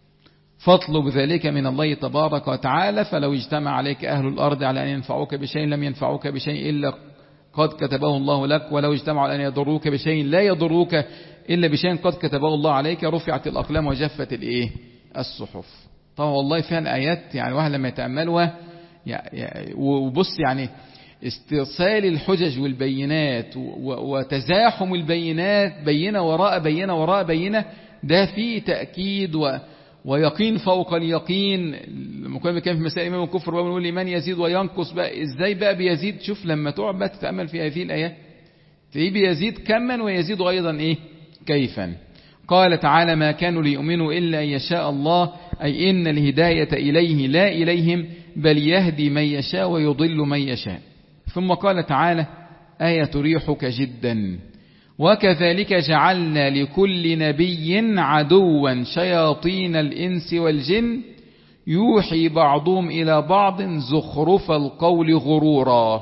فاطلب ذلك من الله تبارك وتعالى. فلو اجتمع عليك أهل الأرض على أن ينفعوك بشيء لم ينفعوك بشيء إلا قد كتبه الله لك، ولو اجتمعوا على أن يضروك بشيء لا يضروك إلا بشيء قد كتبه الله عليك، رفعت الأقلام وجفت الإيه الصحف. طبعا والله فيها آيات يعني واحد لما يتأملها يعني وبص يعني استرسال الحجج والبينات وتزاحم البينات بينة وراء بينة وراء بينة، ده فيه تأكيد و ويقين فوق اليقين. المكلم كان في مسائل الإيمان والكفر بقى بنقول الإيمان يزيد وينقص، بقى إزاي بقى بيزيد؟ شوف لما تقعد بقى تتأمل في هذه الآيات تلاقيه بيزيد كما ويزيد أيضا إيه كيفا. قال تعالى ما كانوا ليؤمنوا إلا أن يشاء الله، أي إن الهداية إليه لا إليهم بل يهدي من يشاء ويضل من يشاء. ثم قال تعالى آية تريحك جدا وكذلك جعلنا لكل نبي عدوا شياطين الإنس والجن يوحي بعضهم إلى بعض زخرف القول غرورا.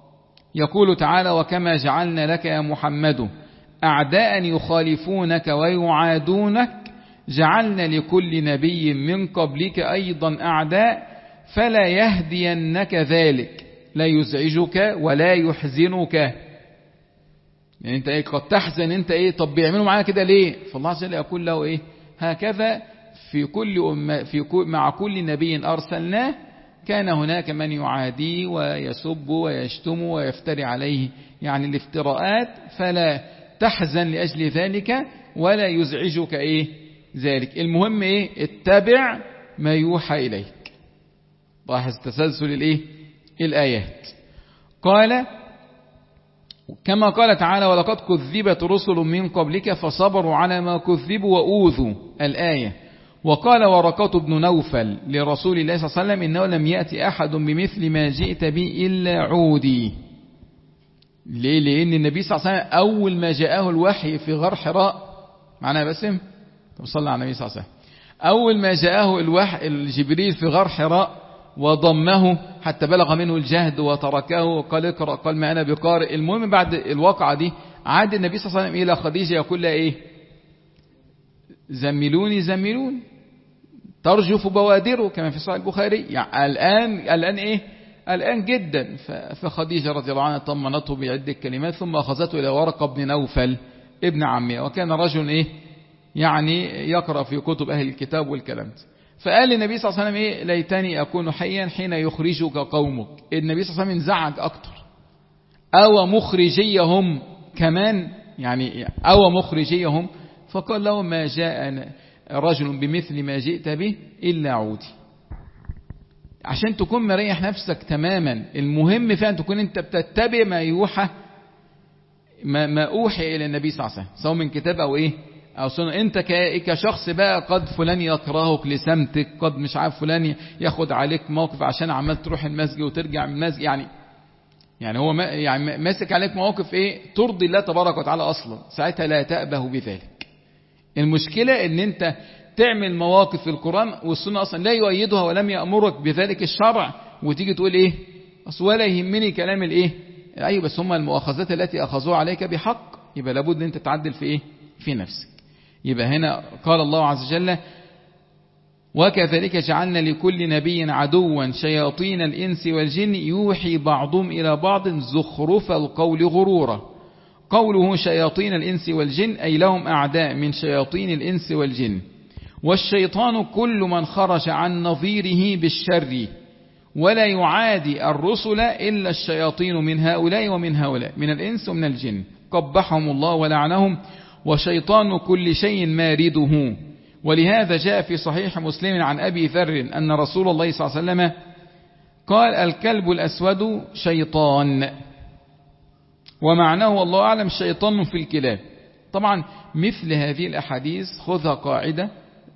يقول تعالى وكما جعلنا لك يا محمد أعداء يخالفونك ويعادونك جعلنا لكل نبي من قبلك أيضا أعداء فلا يهدينك ذلك لا يزعجك ولا يحزنك. يعني انت ايه قد تحزن انت ايه طب بيعملوا معانا كده ليه؟ فالله عز وجل يقول له ايه هكذا في كل أمة في كل مع كل نبي أرسلناه كان هناك من يعاديه ويسب ويشتم ويفتري عليه يعني الافتراءات، فلا تحزن لأجل ذلك ولا يزعجك ايه ذلك. المهم ايه اتبع ما يوحى إليك. لاحظ تسلسل الايه الآيات. قال كما قال تعالى ولقد كذبت رسل من قبلك فصبروا على ما كذبوا وأوذوا الآية. وقال ورقة بن نوفل لرسول الله صلى الله عليه وسلم إنه لم يأتي أحد بمثل ما جئت به إلا عودي. ليه؟ لأن النبي صلى الله عليه وسلم أول ما جاءه الوحي في غار حراء معنا باسم طب صلى على النبي صلى الله عليه وسلم أول ما جاءه الوحي الجبريل في غار حراء وضمه حتى بلغ منه الجهد وتركه وقال اقرأ قال ما أنا بقارئ. المهم بعد الواقعة دي عاد النبي صلى الله عليه وسلم إلى خديجة يقول لها إيه زملوني زملون ترجف بوادره كما في صحيح البخاري. يعني الآن الآن إيه الآن جدا. فخديجة رضي الله عنها طمنته بعدة كلمات ثم أخذته إلى ورقة بن نوفل ابن عمه وكان رجل إيه يعني يقرأ في كتب أهل الكتاب والكلام. فقال النبي صلى الله عليه وسلم إيه ليتني أكون حيا حين يخرجك قومك. النبي صلى الله عليه وسلم انزعج أكتر أو مخرجيهم كمان يعني أو مخرجيهم فقال له ما جاء رجل بمثل ما جئت به إلا عودي. عشان تكون مريح نفسك تماما. المهم فعلا تكون انت بتتبع ما يوحى ما, ما أوحي إلى النبي صلى الله عليه وسلم سواء من كتاب أو إيه أو سنة. أنت كشخص بقى قد فلان يكرهك لسمتك، قد مش عارف فلان ياخد عليك موقف عشان عمال تروح المسجد وترجع من المسجد، يعني يعني هو ما يعني ماسك عليك مواقف إيه ترضي الله تبارك وتعالى أصلا، ساعتها لا تأبه بذلك. المشكلة إن أنت تعمل مواقف في القرآن والسنة أصلا لا يؤيدها ولم يأمرك بذلك الشرع، وتيجي تقول إيه أصل ولا يهمني كلام الإيه. أيوة بس هم المؤاخذات التي أخذوها عليك بحق، يبقى لابد أن أنت تعدل في إيه في نفسك. يبقى هنا قال الله عز وجل وكذلك جعلنا لكل نبي عدوا شياطين الإنس والجن يوحي بعضهم إلى بعض زخرف القول غرورا. قوله شياطين الإنس والجن أي لهم أعداء من شياطين الإنس والجن، والشيطان كل من خرج عن نظيره بالشر، ولا يعادي الرسل إلا الشياطين من هؤلاء ومن هؤلاء من الإنس ومن الجن قبحهم الله ولعنهم، وشيطان كل شيء مارده. ولهذا جاء في صحيح مسلم عن أبي ذر أن رسول الله صلى الله عليه وسلم قال الكلب الأسود شيطان، ومعناه والله أعلم شيطان في الكلاب. طبعا مثل هذه الأحاديث خذها قاعدة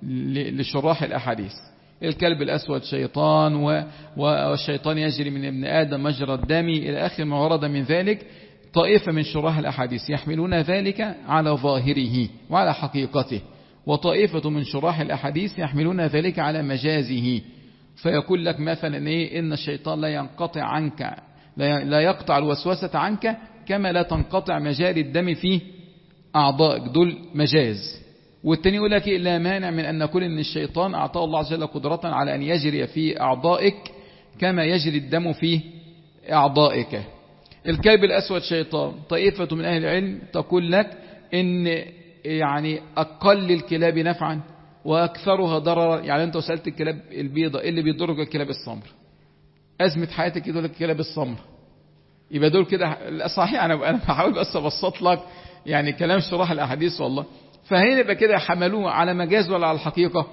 لشراح الأحاديث، الكلب الأسود شيطان والشيطان يجري من ابن آدم مجرى الدم إلى آخر ما ورد من ذلك. طائفة من شراح الأحاديث يحملون ذلك على ظاهره وعلى حقيقته، وطائفة من شراح الأحاديث يحملون ذلك على مجازه، فيقول لك مثلا إيه إن الشيطان لا ينقطع عنك، لا يقطع الوسوسة عنك كما لا تنقطع مجاري الدم في أعضائك، دول مجاز. والتاني يقول لك لا مانع من أن نقول إن الشيطان أعطاه الله عز وجل قدرة على أن يجري في أعضائك كما يجري الدم في أعضائك. الكلب الأسود شيطان، طائفة من أهل العلم تقول لك إن يعني أقل الكلاب نفعا وأكثرها ضررا. يعني أنت سألت الكلاب البيضة إيه اللي بيضرك؟ الكلاب السمر. أزمة حياتك يقول لك الكلاب السمر، يبقى دول كده صحيح. أنا أنا بحاول بس أبسط لك يعني كلام شراح الأحاديث والله. فهنا يبقى كده حملوه على مجاز ولا على الحقيقة؟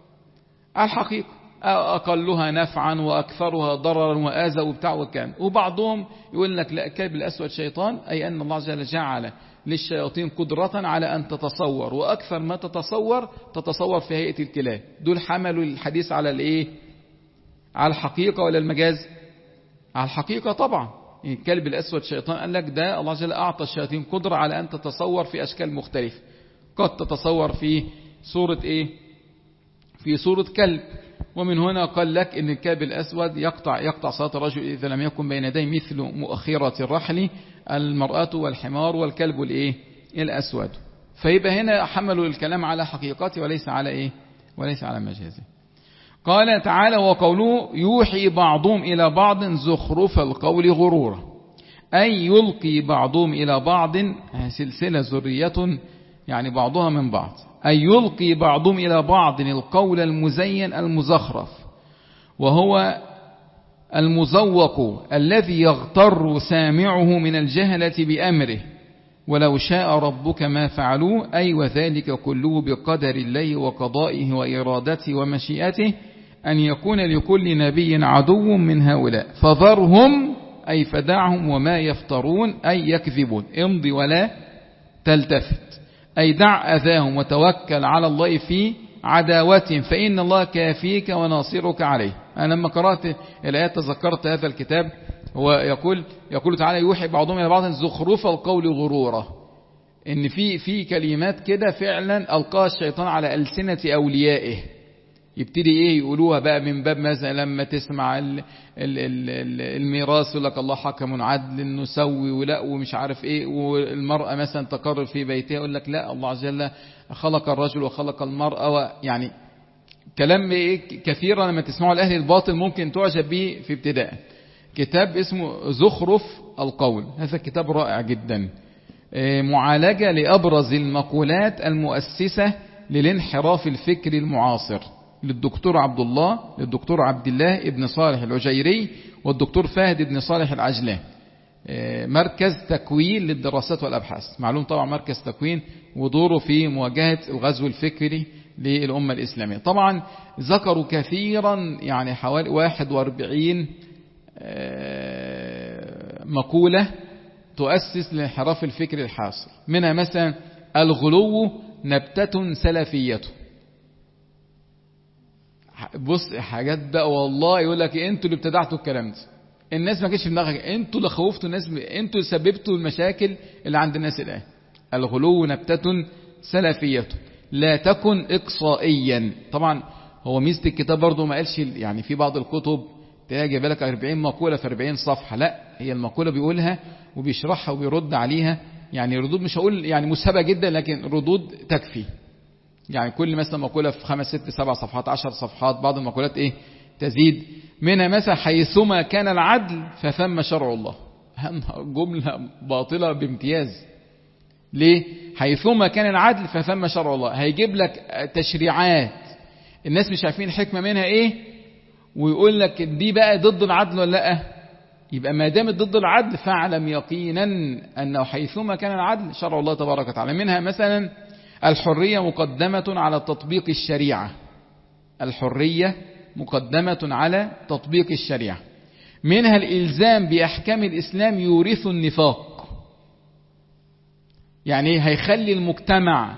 على الحقيقة، أقلها نفعا وأكثرها ضررا وآذى وبتاع وكان. وبعضهم يقول لك لا الكلب الأسود شيطان أي أن الله جل جعل للشياطين قدرة على أن تتصور، وأكثر ما تتصور تتصور في هيئة الكلاب. دول حملوا الحديث على الإيه؟ على الحقيقة ولا المجاز؟ على الحقيقة طبعا. الكلب الأسود شيطان قال لك ده الله جل أعطى الشياطين قدرة على أن تتصور في أشكال مختلفة، قد تتصور في صورة إيه؟ في صورة كلب. ومن هنا قال لك إن الكلب الأسود يقطع يقطع صلاة الرجل إذا لم يكن بين يديه مثل مؤخرة الرحل المرأة والحمار والكلب الإيه؟ الأسود. فيبقى هنا حملوا الكلام على حقيقته وليس على إيه؟ وليس على مجازه. قال تعالى وقوله يوحي بعضهم إلى بعض زخرف القول غرورا، أي يلقي بعضهم إلى بعض سلسلة ذرية يعني بعضها من بعض، أي يلقي بعضهم إلى بعض القول المزين المزخرف، وهو المزوق الذي يغتر سامعه من الجهلة بأمره، ولو شاء ربك ما فعلوه، أي وذلك كله بقدر الله وقضائه وإرادته ومشيئته أن يكون لكل نبي عدو من هؤلاء، فذرهم أي فدعهم وما يفترون أي يكذبون، امضي ولا تلتفت، أي دع أذاهم وتوكل على الله في عداوتهم فإن الله كافيك وناصرك عليه. أنا لما قرأت الآيات تذكرت هذا الكتاب، هو يقول يقول تعالى يوحي بعضهم إلى بعض زخرف القول غرورا، إن في في كلمات كده فعلا ألقاها الشيطان على ألسنة أوليائه، يبتدي إيه يقولوها بقى من باب مثلا لما تسمع ال ال ال الميراث يقول لك الله حكم عدل نسوي ولا ومش عارف إيه، والمرأة مثلا تقرر في بيتها يقول لك لا الله عز وجل خلق الرجل وخلق المرأة، يعني كلام إيه كثيرا لما تسمعوا الأهل الباطل ممكن تعجب به في ابتداء. كتاب اسمه زخرف القول، هذا كتاب رائع جدا، معالجة لأبرز المقولات المؤسسة للانحراف الفكري المعاصر، للدكتور عبد الله للدكتور عبد الله ابن صالح العجيري والدكتور فهد ابن صالح العجلان، مركز تكوين للدراسات والأبحاث. معلوم طبعا مركز تكوين ودوره في مواجهة الغزو الفكري للأمة الإسلامية. طبعا ذكروا كثيرا يعني حوالي واحد واربعين مقولة تؤسس لانحراف الفكر الحاصل. منها مثلا الغلو نبتة سلفية. بص حاجات بقى والله يقول لك انتوا اللي ابتدعتوا الكلام ده، الناس ما كانش في دماغك، انتوا اللي خوفتوا الناس، انتوا اللي سببتوا المشاكل اللي عند الناس الآن. الغلو نبتة سلفية لا تكن إقصائيا. طبعا هو ميزة الكتاب برضو ما قالش، يعني في بعض الكتب تلاقي جايبه لك أربعين مقولة في أربعين صفحة، لا هي المقولة بيقولها وبيشرحها وبيرد عليها، يعني ردود مش هقول يعني مسهبة جدا لكن ردود تكفي. يعني كل مثلا مقولة في خمس ست سبع صفحات عشر صفحات، بعض المقولات ايه تزيد. منها مثلا حيثما كان العدل فثم شرع الله. جملة باطلة بامتياز. ليه؟ حيثما كان العدل فثم شرع الله. هيجيب لك تشريعات الناس مش عارفين الحكمة منها ايه، ويقول لك دي بقى ضد العدل ولا لا. يبقى ما دامت ضد العدل فاعلم يقينا انه حيثما كان العدل شرع الله تبارك وتعالى. منها مثلا الحرية مقدمة على تطبيق الشريعة. الحرية مقدمة على تطبيق الشريعة. منها الإلزام بأحكام الإسلام يورث النفاق. يعني هيخلي المجتمع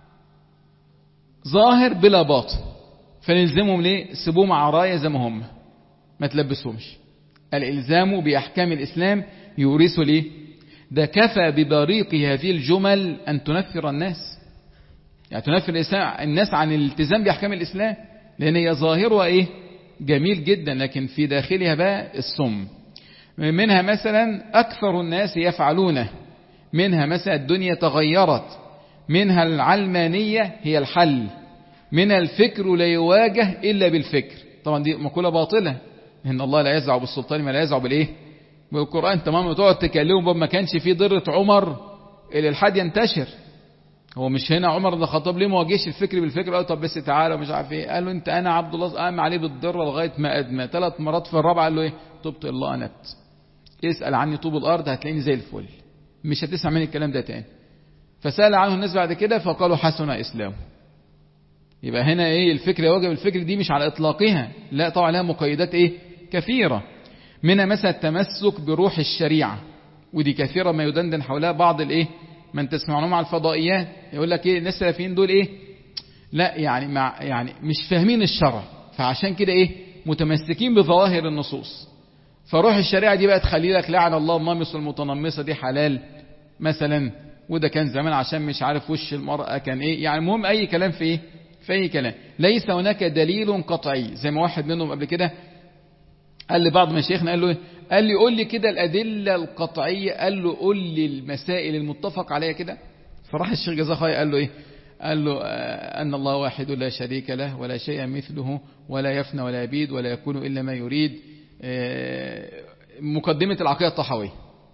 ظاهر بلا باطن، فنلزمهم ليه؟ سيبوهم عرايا زي ما هم، ما تلبسهمش. الإلزام بأحكام الإسلام يورث ليه؟ ده كفى ببريق هذه الجمل أن تنفر الناس، يعني تنفر الناس عن الالتزام بأحكام الإسلام، لأن هي ظاهرها إيه؟ جميل جدا، لكن في داخلها بقى السم. منها مثلا أكثر الناس يفعلونه. منها مثلا الدنيا تغيرت. منها العلمانية هي الحل. منها الفكر لا يواجه إلا بالفكر. طبعا دي مقولة باطلة، إن الله لا يزع بالسلطان ما لا يزع بالإيه؟ بالقرآن. تمام. تقعد تكلمهم ما كانش في ضرة عمر الإلحاد ينتشر. هو مش هنا عمر بن الخطاب ليه ما واجهش الفكر بالفكر؟ قال طب بس تعالى ومش عارف ايه. قال له انت انا عبد الله قام عليه بالضره لغايه ما ادمى ثلاث مرات. في الرابعه قال له ايه؟ تبت الله انبت، اسال عني طوب الارض هتلاقيني زي الفل، مش هتسمع مني الكلام ده تاني. فسال عنه الناس بعد كده فقالوا حسن اسلام. يبقى هنا ايه؟ الفكر يواجه الفكر دي مش على اطلاقها، لا طبعا لها مقيدات ايه كثيره. منها مثلا التمسك بروح الشريعه، ودي كثيره ما يدندن حولها بعض الايه من تسمعونهم على الفضائيات. يقول لك ايه الناس السلفيين دول ايه؟ لا يعني مع يعني مش فاهمين الشرع، فعشان كده ايه متمسكين بظواهر النصوص. فروح الشريعه دي بقى تخلي لك لعن الله النامص والمتنمصه دي حلال مثلا، وده كان زمان عشان مش عارف وش المرأة كان ايه. يعني المهم اي كلام في ايه؟ في اي كلام. ليس هناك دليل قطعي. زي ما واحد منهم قبل كده قال لبعض مشايخنا، قال له ايه؟ قال لي قول لي كده الأدلة القطعية. قال له قول لي المسائل المتفق عليها كده. فراح الشيخ جزاه خير قال له ايه؟ قال له آه أن الله واحد لا شريك له ولا شيء مثله ولا يفنى ولا يبيد ولا يكون إلا ما يريد. آه مقدمة العقيدة الطحاوية.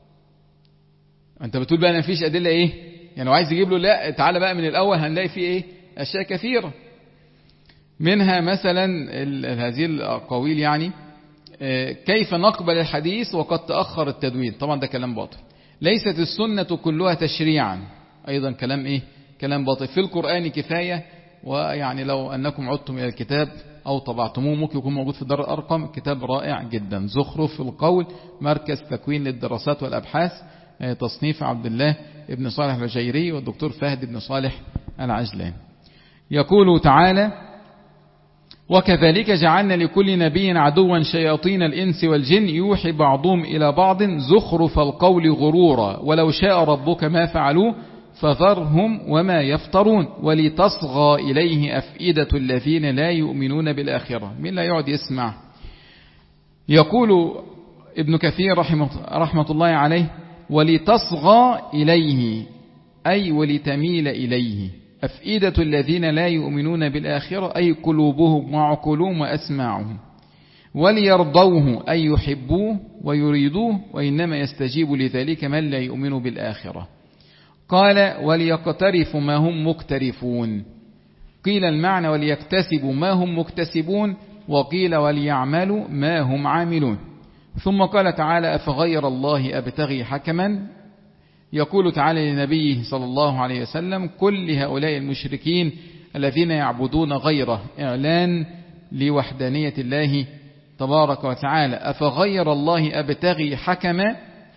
أنت بتقول بقى أنا مفيش أدلة إيه؟ يعني عايز يجيب له لا تعالى بقى من الأول هنلاقي فيه إيه؟ أشياء كثيرة. منها مثلا هذه الأقاويل يعني كيف نقبل الحديث وقد تأخر التدوين. طبعا ده كلام باطل. ليست السنة كلها تشريعا، أيضا كلام إيه؟ كلام باطل. في القرآن كفاية، ويعني لو أنكم عدتم إلى الكتاب أو طبعتموه ممكن يكون موجود في دار الأرقم. كتاب رائع جدا، زخرف القول، مركز تكوين للدراسات والأبحاث، تصنيف عبد الله ابن صالح العجيري والدكتور فهد ابن صالح العجلان. يقول تعالى: وكذلك جعلنا لكل نبي عدوا شياطين الإنس والجن يوحي بعضهم إلى بعض زخرف القول غرورا ولو شاء ربك ما فعلوه فذرهم وما يفترون ولتصغى إليه أفئدة الذين لا يؤمنون بالآخرة. من لا يقعد يسمع. يقول ابن كثير رحمه, رحمة الله عليه: ولتصغى إليه أي ولتميل إليه. أفئدة الذين لا يؤمنون بالآخرة أي قلوبهم وعقولهم وأسماعهم. وليرضوه أي يحبوه ويريدوه، وإنما يستجيب لذلك من لا يؤمن بالآخرة. قال: وليقترفوا ما هم مقترفون. قيل المعنى وليكتسبوا ما هم مكتسبون، وقيل وليعملوا ما هم عاملون. ثم قال تعالى: أفغير الله أبتغي حكما. يقول تعالى لنبيه صلى الله عليه وسلم: قل لهؤلاء المشركين الذين يعبدون غيره، إعلان لوحدانية الله تبارك وتعالى: أفغير الله أبتغي حكما.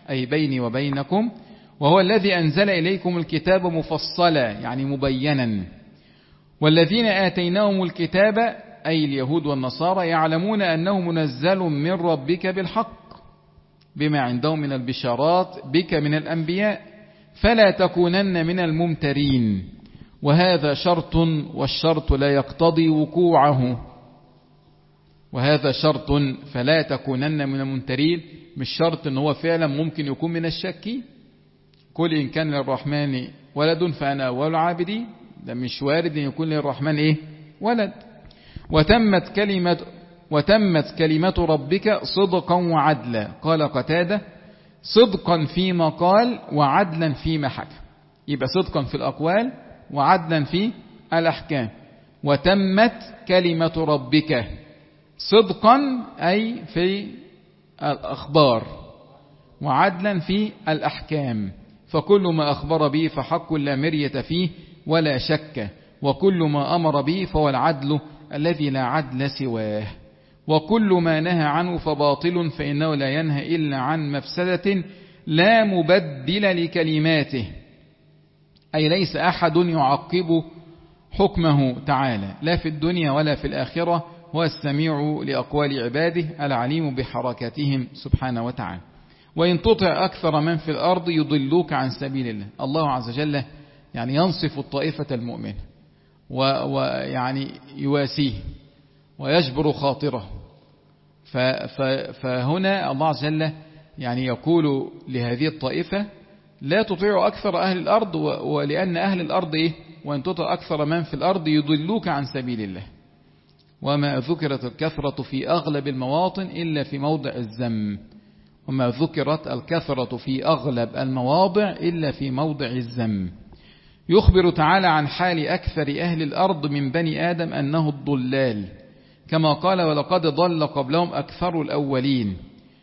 أي بيني وبينكم، وهو الذي أنزل إليكم الكتاب مفصلا يعني مبينا، والذين آتيناهم الكتاب أي اليهود والنصارى يعلمون أنه منزل من ربك بالحق بما عندهم من البشارات بك من الأنبياء، فلا تكونن من الممترين. وهذا شرط، والشرط لا يقتضي وقوعه. وهذا شرط فلا تكونن من الممترين، مش شرط ان هو فعلا ممكن يكون من الشاكين. قل إن كان للرحمن ولد فأنا أول العابدين، ده مش وارد ان يكون للرحمن ايه ولد. وتمت كلمة وتمت كلمة ربك صدقا وعدلا. قال قتادة صدقا فيما قال وعدلا فيما حكى، يبقى صدقا في الأقوال وعدلا في الأحكام. وتمت كلمة ربك صدقا أي في الأخبار، وعدلا في الأحكام، فكل ما أخبر به فحق لا مرية فيه ولا شك، وكل ما أمر به فهو العدل الذي لا عدل سواه، وكل ما نهى عنه فباطل، فإنه لا ينهى إلا عن مفسدة لا مبدل لكلماته، أي ليس أحد يعقب حكمه تعالى لا في الدنيا ولا في الآخرة، هو السميع لأقوال عباده العليم بحركاتهم سبحانه وتعالى. وإن تطع أكثر من في الأرض يضلوك عن سبيل الله. الله عز وجل يعني ينصف الطائفة المؤمنة ويعني يواسيه ويجبر خاطره، فهنا الله عز وجل يعني يقول لهذه الطائفة لا تطيعوا أكثر أهل الأرض، ولأن أهل الأرض إيه؟ وإن تطع أكثر من في الأرض يضلوك عن سبيل الله. وما ذكرت الكثرة في أغلب المواطن إلا في موضع الذم، وما ذكرت الكثرة في أغلب المواضع إلا في موضع الذم. يخبر تعالى عن حال أكثر أهل الأرض من بني آدم أنه الضلال، كما قال ولقد ضل قبلهم أكثر الأولين.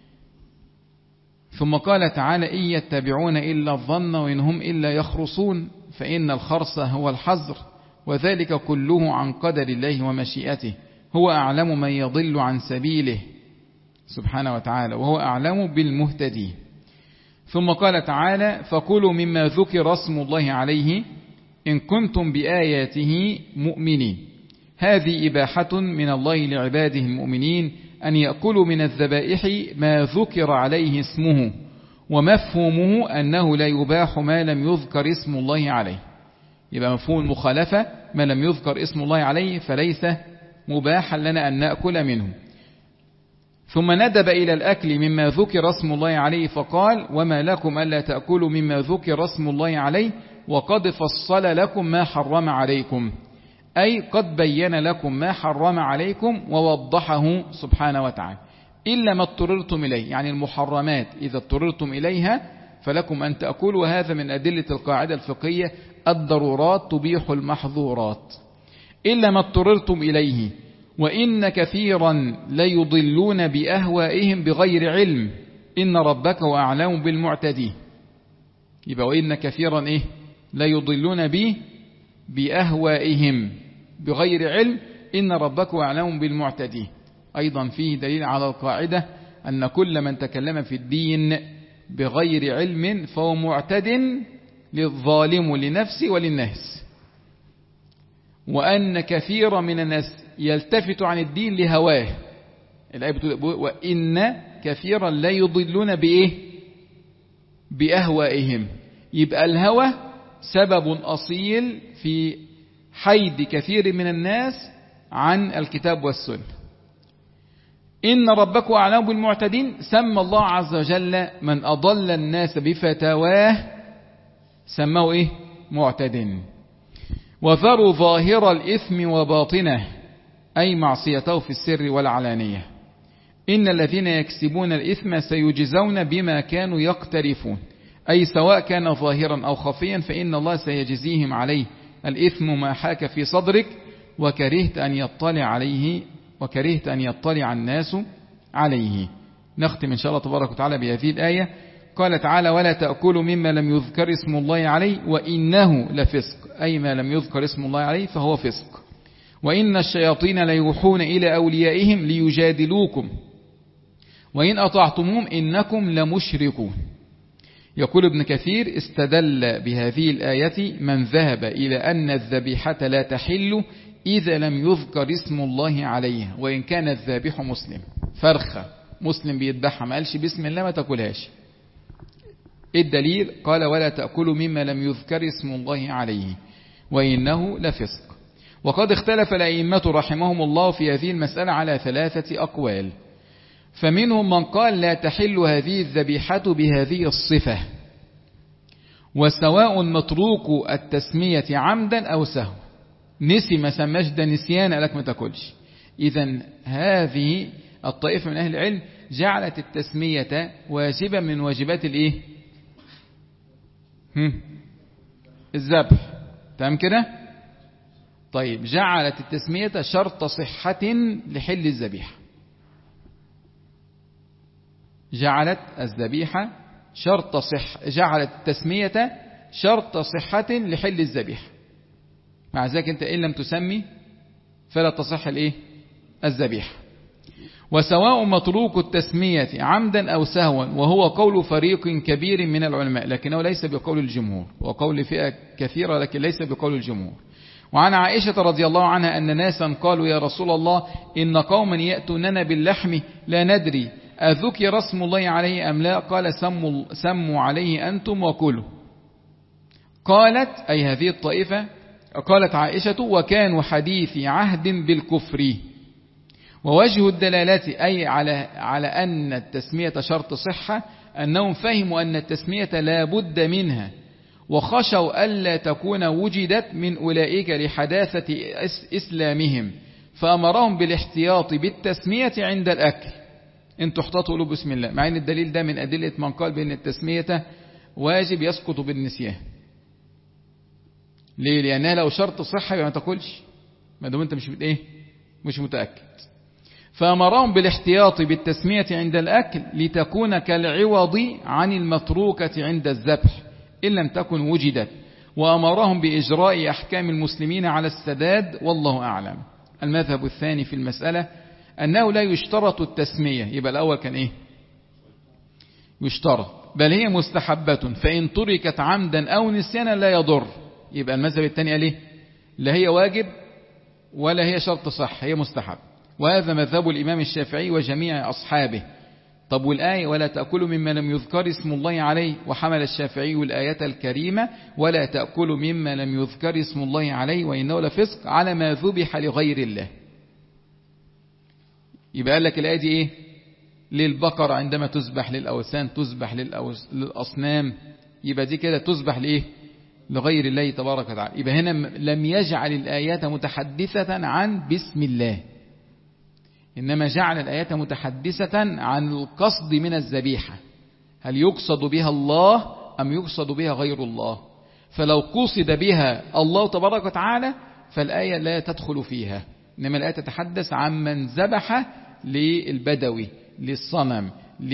ثم قال تعالى إن يتبعون إلا الظن وإن هم إلا يخرصون، فإن الخرص هو الحذر، وذلك كله عن قدر الله ومشيئته، هو أعلم من يضل عن سبيله سبحانه وتعالى، وهو أعلم بالمهتدين. ثم قال تعالى فكلوا مما ذكر اسم الله عليه إن كنتم بآياته مؤمنين. هذه إباحة من الله لعباده المؤمنين أن يأكلوا من الذبائح ما ذكر عليه اسمه، ومفهومه أنه لا يباح ما لم يذكر اسم الله عليه. يبقى مفهوم المخالفة ما لم يذكر اسم الله عليه فليس مباحا لنا أن نأكل منه. ثم ندب إلى الأكل مما ذكر اسم الله عليه فقال وما لكم ألا تأكلوا مما ذكر اسم الله عليه وقد فصل لكم ما حرم عليكم، أي قد بين لكم ما حرم عليكم ووضحه سبحانه وتعالى، إلا ما اضطررتم إليه، يعني المحرمات إذا اضطررتم إليها فلكم أن تأكلوا. وهذا من أدلة القاعدة الفقهية الضرورات تبيح المحظورات، إلا ما اضطررتم إليه. وإن كثيرا ليضلون بأهوائهم بغير علم إن ربك هو أعلم بالمعتدين. يبقى وإن كثيرا إيه ليضلون به بأهوائهم بغير علم إن ربك هو أعلم بالمعتدين. أيضا فيه دليل على القاعدة أن كل من تكلم في الدين بغير علم فهو معتد للظالم لنفسه وللناس، وأن كثير من الناس يلتفت عن الدين لهواه. الآية بتقول وإن كثيرا لا يضلون بإيه بأهوائهم. يبقى الهوى سبب أصيل في حيد كثير من الناس عن الكتاب والسنة. إن ربك أعلم بالمعتدين، سمى الله عز وجل من أضل الناس بفتواه سماه إيه معتد. وذروا ظاهر الإثم وباطنه، أي معصيته في السر والعلانية. إن الذين يكسبون الإثم سيجزون بما كانوا يقترفون، أي سواء كان ظاهرا أو خفيا فإن الله سيجزيهم عليه. الإثم ما حاك في صدرك وكرهت أن يطلع عليه وكرهت أن يطلع الناس عليه. نختم إن شاء الله تبارك وتعالى بهذه الآية. قال تعالى ولا تأكلوا مما لم يذكر اسم الله عليه وإنه لفسق، أي ما لم يذكر اسم الله عليه فهو فسق. وإن الشياطين ليوحون إلى أوليائهم ليجادلوكم وإن أطعتموهم إنكم لمشركون. يقول ابن كثير استدل بهذه الآية من ذهب إلى أن الذبيحة لا تحل إذا لم يذكر اسم الله عليها وإن كان الذابح مسلم. فرخة مسلم بيذبحها ما قالش بسم الله ما تاكلهاش. الدليل قال ولا تأكلوا مما لم يذكر اسم الله عليه وإنه لفسق. وقد اختلف الأئمة رحمهم الله في هذه المسألة على ثلاثة أقوال، فمنهم من قال لا تحل هذه الذبيحة بهذه الصفة، وسواء متروك التسمية عمدا أو سهوا، نسي ما سماش ده نسيان قالك ما تاكلش. إذن هذه الطائفة من أهل العلم جعلت التسمية واجبة من واجبات الإيه؟ الذبح. تمام كده؟ طيب جعلت التسمية شرط صحة لحل الذبيحة، جعلت الذبيحة شرط صح جعلت التسمية شرط صحة لحل الذبيحة. مع ذلك انت إن لم تسمي فلا تصح الايه؟ الذبيحة. وسواء متروك التسمية عمدا أو سهوا، وهو قول فريق كبير من العلماء لكنه ليس بقول الجمهور، وقول فئة كثيرة لكن ليس بقول الجمهور. وعن عائشة رضي الله عنها أن ناسا قالوا يا رسول الله إن قوما يأتوننا باللحم لا ندري أذكر اسم الله عليه أم لا؟ قال سموا, سموا عليه أنتم وكلوا. قالت أي هذه الطائفة قالت عائشة وكانوا حديث عهد بالكفر. ووجه الدلالة أي على على أن التسمية شرط صحة أنهم فهموا أن التسمية لا بد منها، وخشوا ألا تكون وجدت من أولئك لحداثة إسلامهم، فأمرهم بالاحتياط بالتسمية عند الأكل. انتوا احتاطوا له بسم الله، مع ان الدليل ده من أدلة من قال بأن التسمية واجب يسقط بالنسيان. ليه؟ لأنها لو شرط صحة ما تاكلش ما دام انت مش ايه مش متأكد. فأمرهم بالاحتياط بالتسمية عند الأكل لتكون كالعوض عن المتروكة عند الذبح إن لم تكن وجدت، وأمرهم بإجراء أحكام المسلمين على السداد والله أعلم. المذهب الثاني في المسألة أنه لا يشترط التسمية. يبقى الأول كان إيه؟ يشترط، بل هي مستحبة فإن تركت عمدا أو نسيانا لا يضر. يبقى المذهب الثاني قال إيه؟ لا هي واجب ولا هي شرط صح، هي مستحب. وهذا مذهب الإمام الشافعي وجميع أصحابه. طب والآية ولا تأكلوا مما لم يذكر اسم الله عليه، وحمل الشافعي الآية الكريمة ولا تأكلوا مما لم يذكر اسم الله عليه وإنه لفسق على ما ذبح لغير الله. يبقى قال لك الآية دي إيه؟ للبقر عندما تذبح للأوثان، تذبح للأصنام، يبقى دي كده تذبح لإيه؟ لغير الله تبارك وتعالى. يبقى هنا لم يجعل الآيات متحدثة عن بسم الله، إنما جعل الآيات متحدثة عن القصد من الذبيحة، هل يقصد بها الله أم يقصد بها غير الله؟ فلو قصد بها الله تبارك وتعالى فالآية لا تدخل فيها، إنما الآية تتحدث عن من ذبح للبدوي للصنم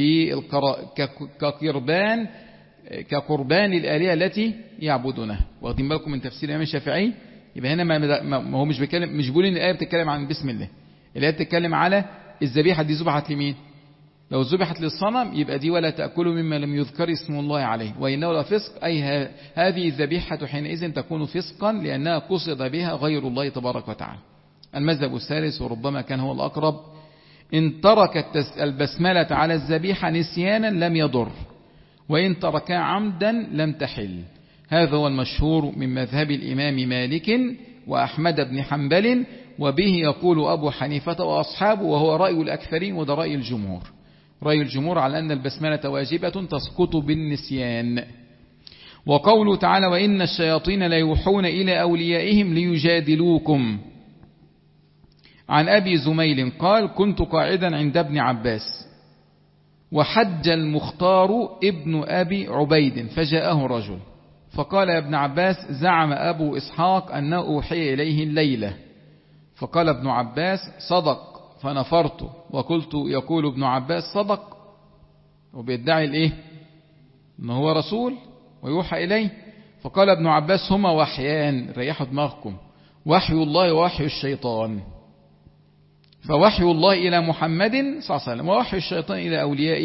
كقربان كقربان الآلهة التي يعبدونها. واخدين بالكم من تفسير الإمام الشافعي؟ يبقى هنا ما هو مش بيتكلم، مش بيقول إن الآية بتتكلم عن بسم الله، الآية بتتكلم على الذبيحة دي ذبحت لمين؟ لو ذبحت للصنم يبقى دي ولا تأكلوا مما لم يذكر اسم الله عليه وإنه لفسق، أي هذه الذبيحة حينئذ تكون فسقا لأنها قصد بها غير الله تبارك وتعالى. المذهب الثالث وربما كان هو الأقرب، إن ترك البسملة على الذبيحة نسيانا لم يضر، وإن تركها عمدا لم تحل. هذا هو المشهور من مذهب الإمام مالك وأحمد بن حنبل، وبه يقول أبو حنيفة وأصحابه، وهو رأي الأكثرين وده رأي الجمهور. رأي الجمهور على أن البسملة واجبة تسقط بالنسيان. وقوله تعالى وإن الشياطين لا يوحون إلى أوليائهم ليجادلوكم. عن أبي زميل قال كنت قاعدا عند ابن عباس وحج المختار ابن أبي عبيد فجاءه رجل فقال يا ابن عباس زعم أبو إسحاق أنه أوحي إليه الليلة. فقال ابن عباس صدق، فنفرت وقلت يقول ابن عباس صدق وبيدعي الايه ان هو رسول ويوحى إليه. فقال ابن عباس هما وحيان، ريحوا دماغكم، وحي الله ووحي الشيطان. فوحي الله إلى محمد صلى الله عليه وسلم ووحي الشيطان إلى أوليائه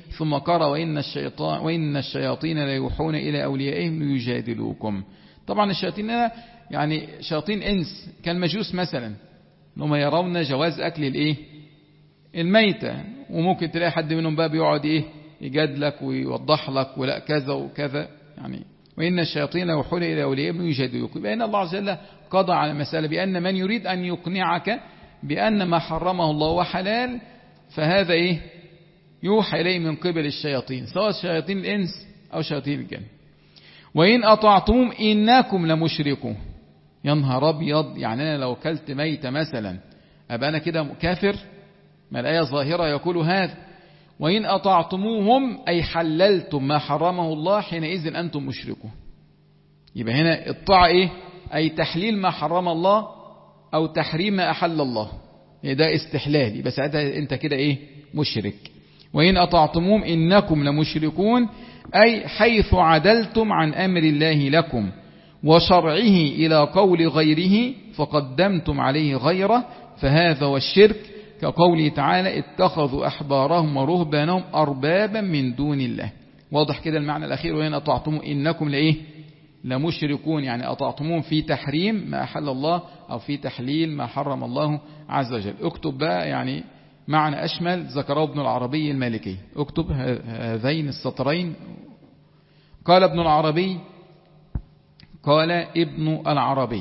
ثم قرأ وإن الشيطان وإن الشياطين ليوحون إلى أوليائهم ليجادلوكم. طبعا الشياطين يعني شياطين إنس كالمجوس مثلا، هم يرون جواز أكل الإيه الميتة، وممكن تلاقي حد منهم بقى بيقعد إيه يجادلك ويوضح لك ولا كذا وكذا يعني. وإن الشياطين ليوحون إلى أوليائهم ليجادلوكم. بأن الله عز وجل قضى على المسألة بأن من يريد أن يقنعك بأن ما حرمه الله وحلال فهذا إيه يوحى إليه من قبل الشياطين، سواء شياطين الإنس أو شياطين الجن. وإن أطعتم إنكم لمشركون. يا نهار أبيض، يعني أنا لو كلت ميتة مثلا أبقى أنا كده كافر؟ ما الآية ظاهرة يقول هذا. وإن أطعتموهم أي حللتم ما حرمه الله حينئذ أنتم مشركون. يبقى هنا الطاعة إيه؟ أي تحليل ما حرم الله أو تحريم ما أحل الله، يعني ده استحلال، يبقى ساعتها أنت كده إيه مشرك. وإن أطعتموهم إنكم لمشركون أي حيث عدلتم عن أمر الله لكم وشرعه إلى قول غيره فقدمتم عليه غيره، فهذا هو الشرك، كقوله تعالى اتخذوا أحبارهم ورهبانهم أربابا من دون الله. واضح كده المعنى الأخير. وإن أطعتموهم إنكم لإيه لمشركون، يعني أطعتموهم في تحريم ما أحل الله أو في تحليل ما حرم الله عز وجل. اكتب بقى يعني معنى أشمل ذكره ابن العربي المالكي، اكتب هذين السطرين. قال ابن العربي قال ابن العربي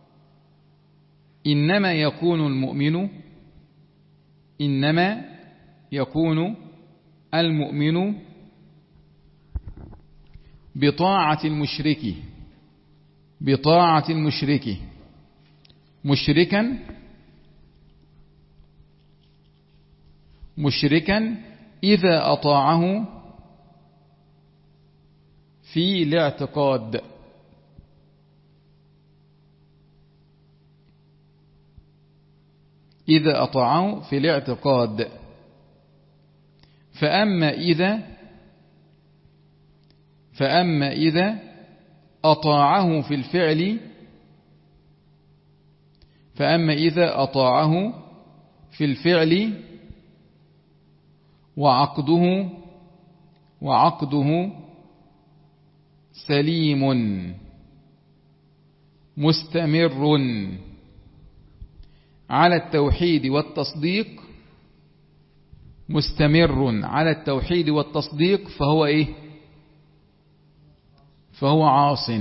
إنما يكون المؤمن إنما يكون المؤمن بطاعة المشرك بطاعة المشرك مشركا مشركا إذا أطاعه في الاعتقاد إذا أطاعه في الاعتقاد فأما إذا فأما إذا أطاعه في الفعل فأما إذا أطاعه في الفعل وعقده وعقده سليم مستمر على التوحيد والتصديق مستمر على التوحيد والتصديق فهو إيه فهو عاص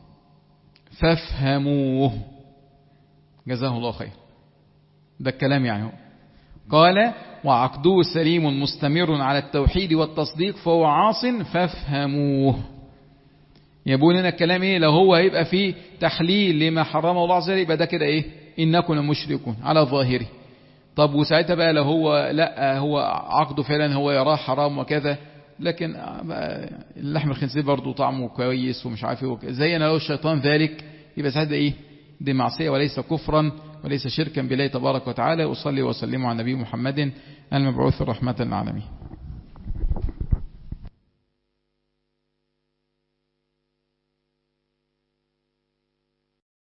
فافهموه. جزاه الله خير. ده الكلام يعني. قال وعقده سليم مستمر على التوحيد والتصديق فهو عاص فافهموه. يبون لنا الكلام ايه؟ لو هو هيبقى فيه تحليل لما حرمه الله عز وجل يبقى ده كده ايه انكم مشركون على ظاهره. طب وساعتها بقى لو هو لا هو عقده فعلا هو يراه حرام وكذا، لكن اللحم الخنزير برضه طعمه كويس ومش عارف ايه زي لو الشيطان ذلك، يبقى ساعتها ايه دي معصيه وليس كفرا وليس شركا بالله تبارك وتعالى. أصلي وسلم على نبي محمد المبعوث رحمة للعالمين.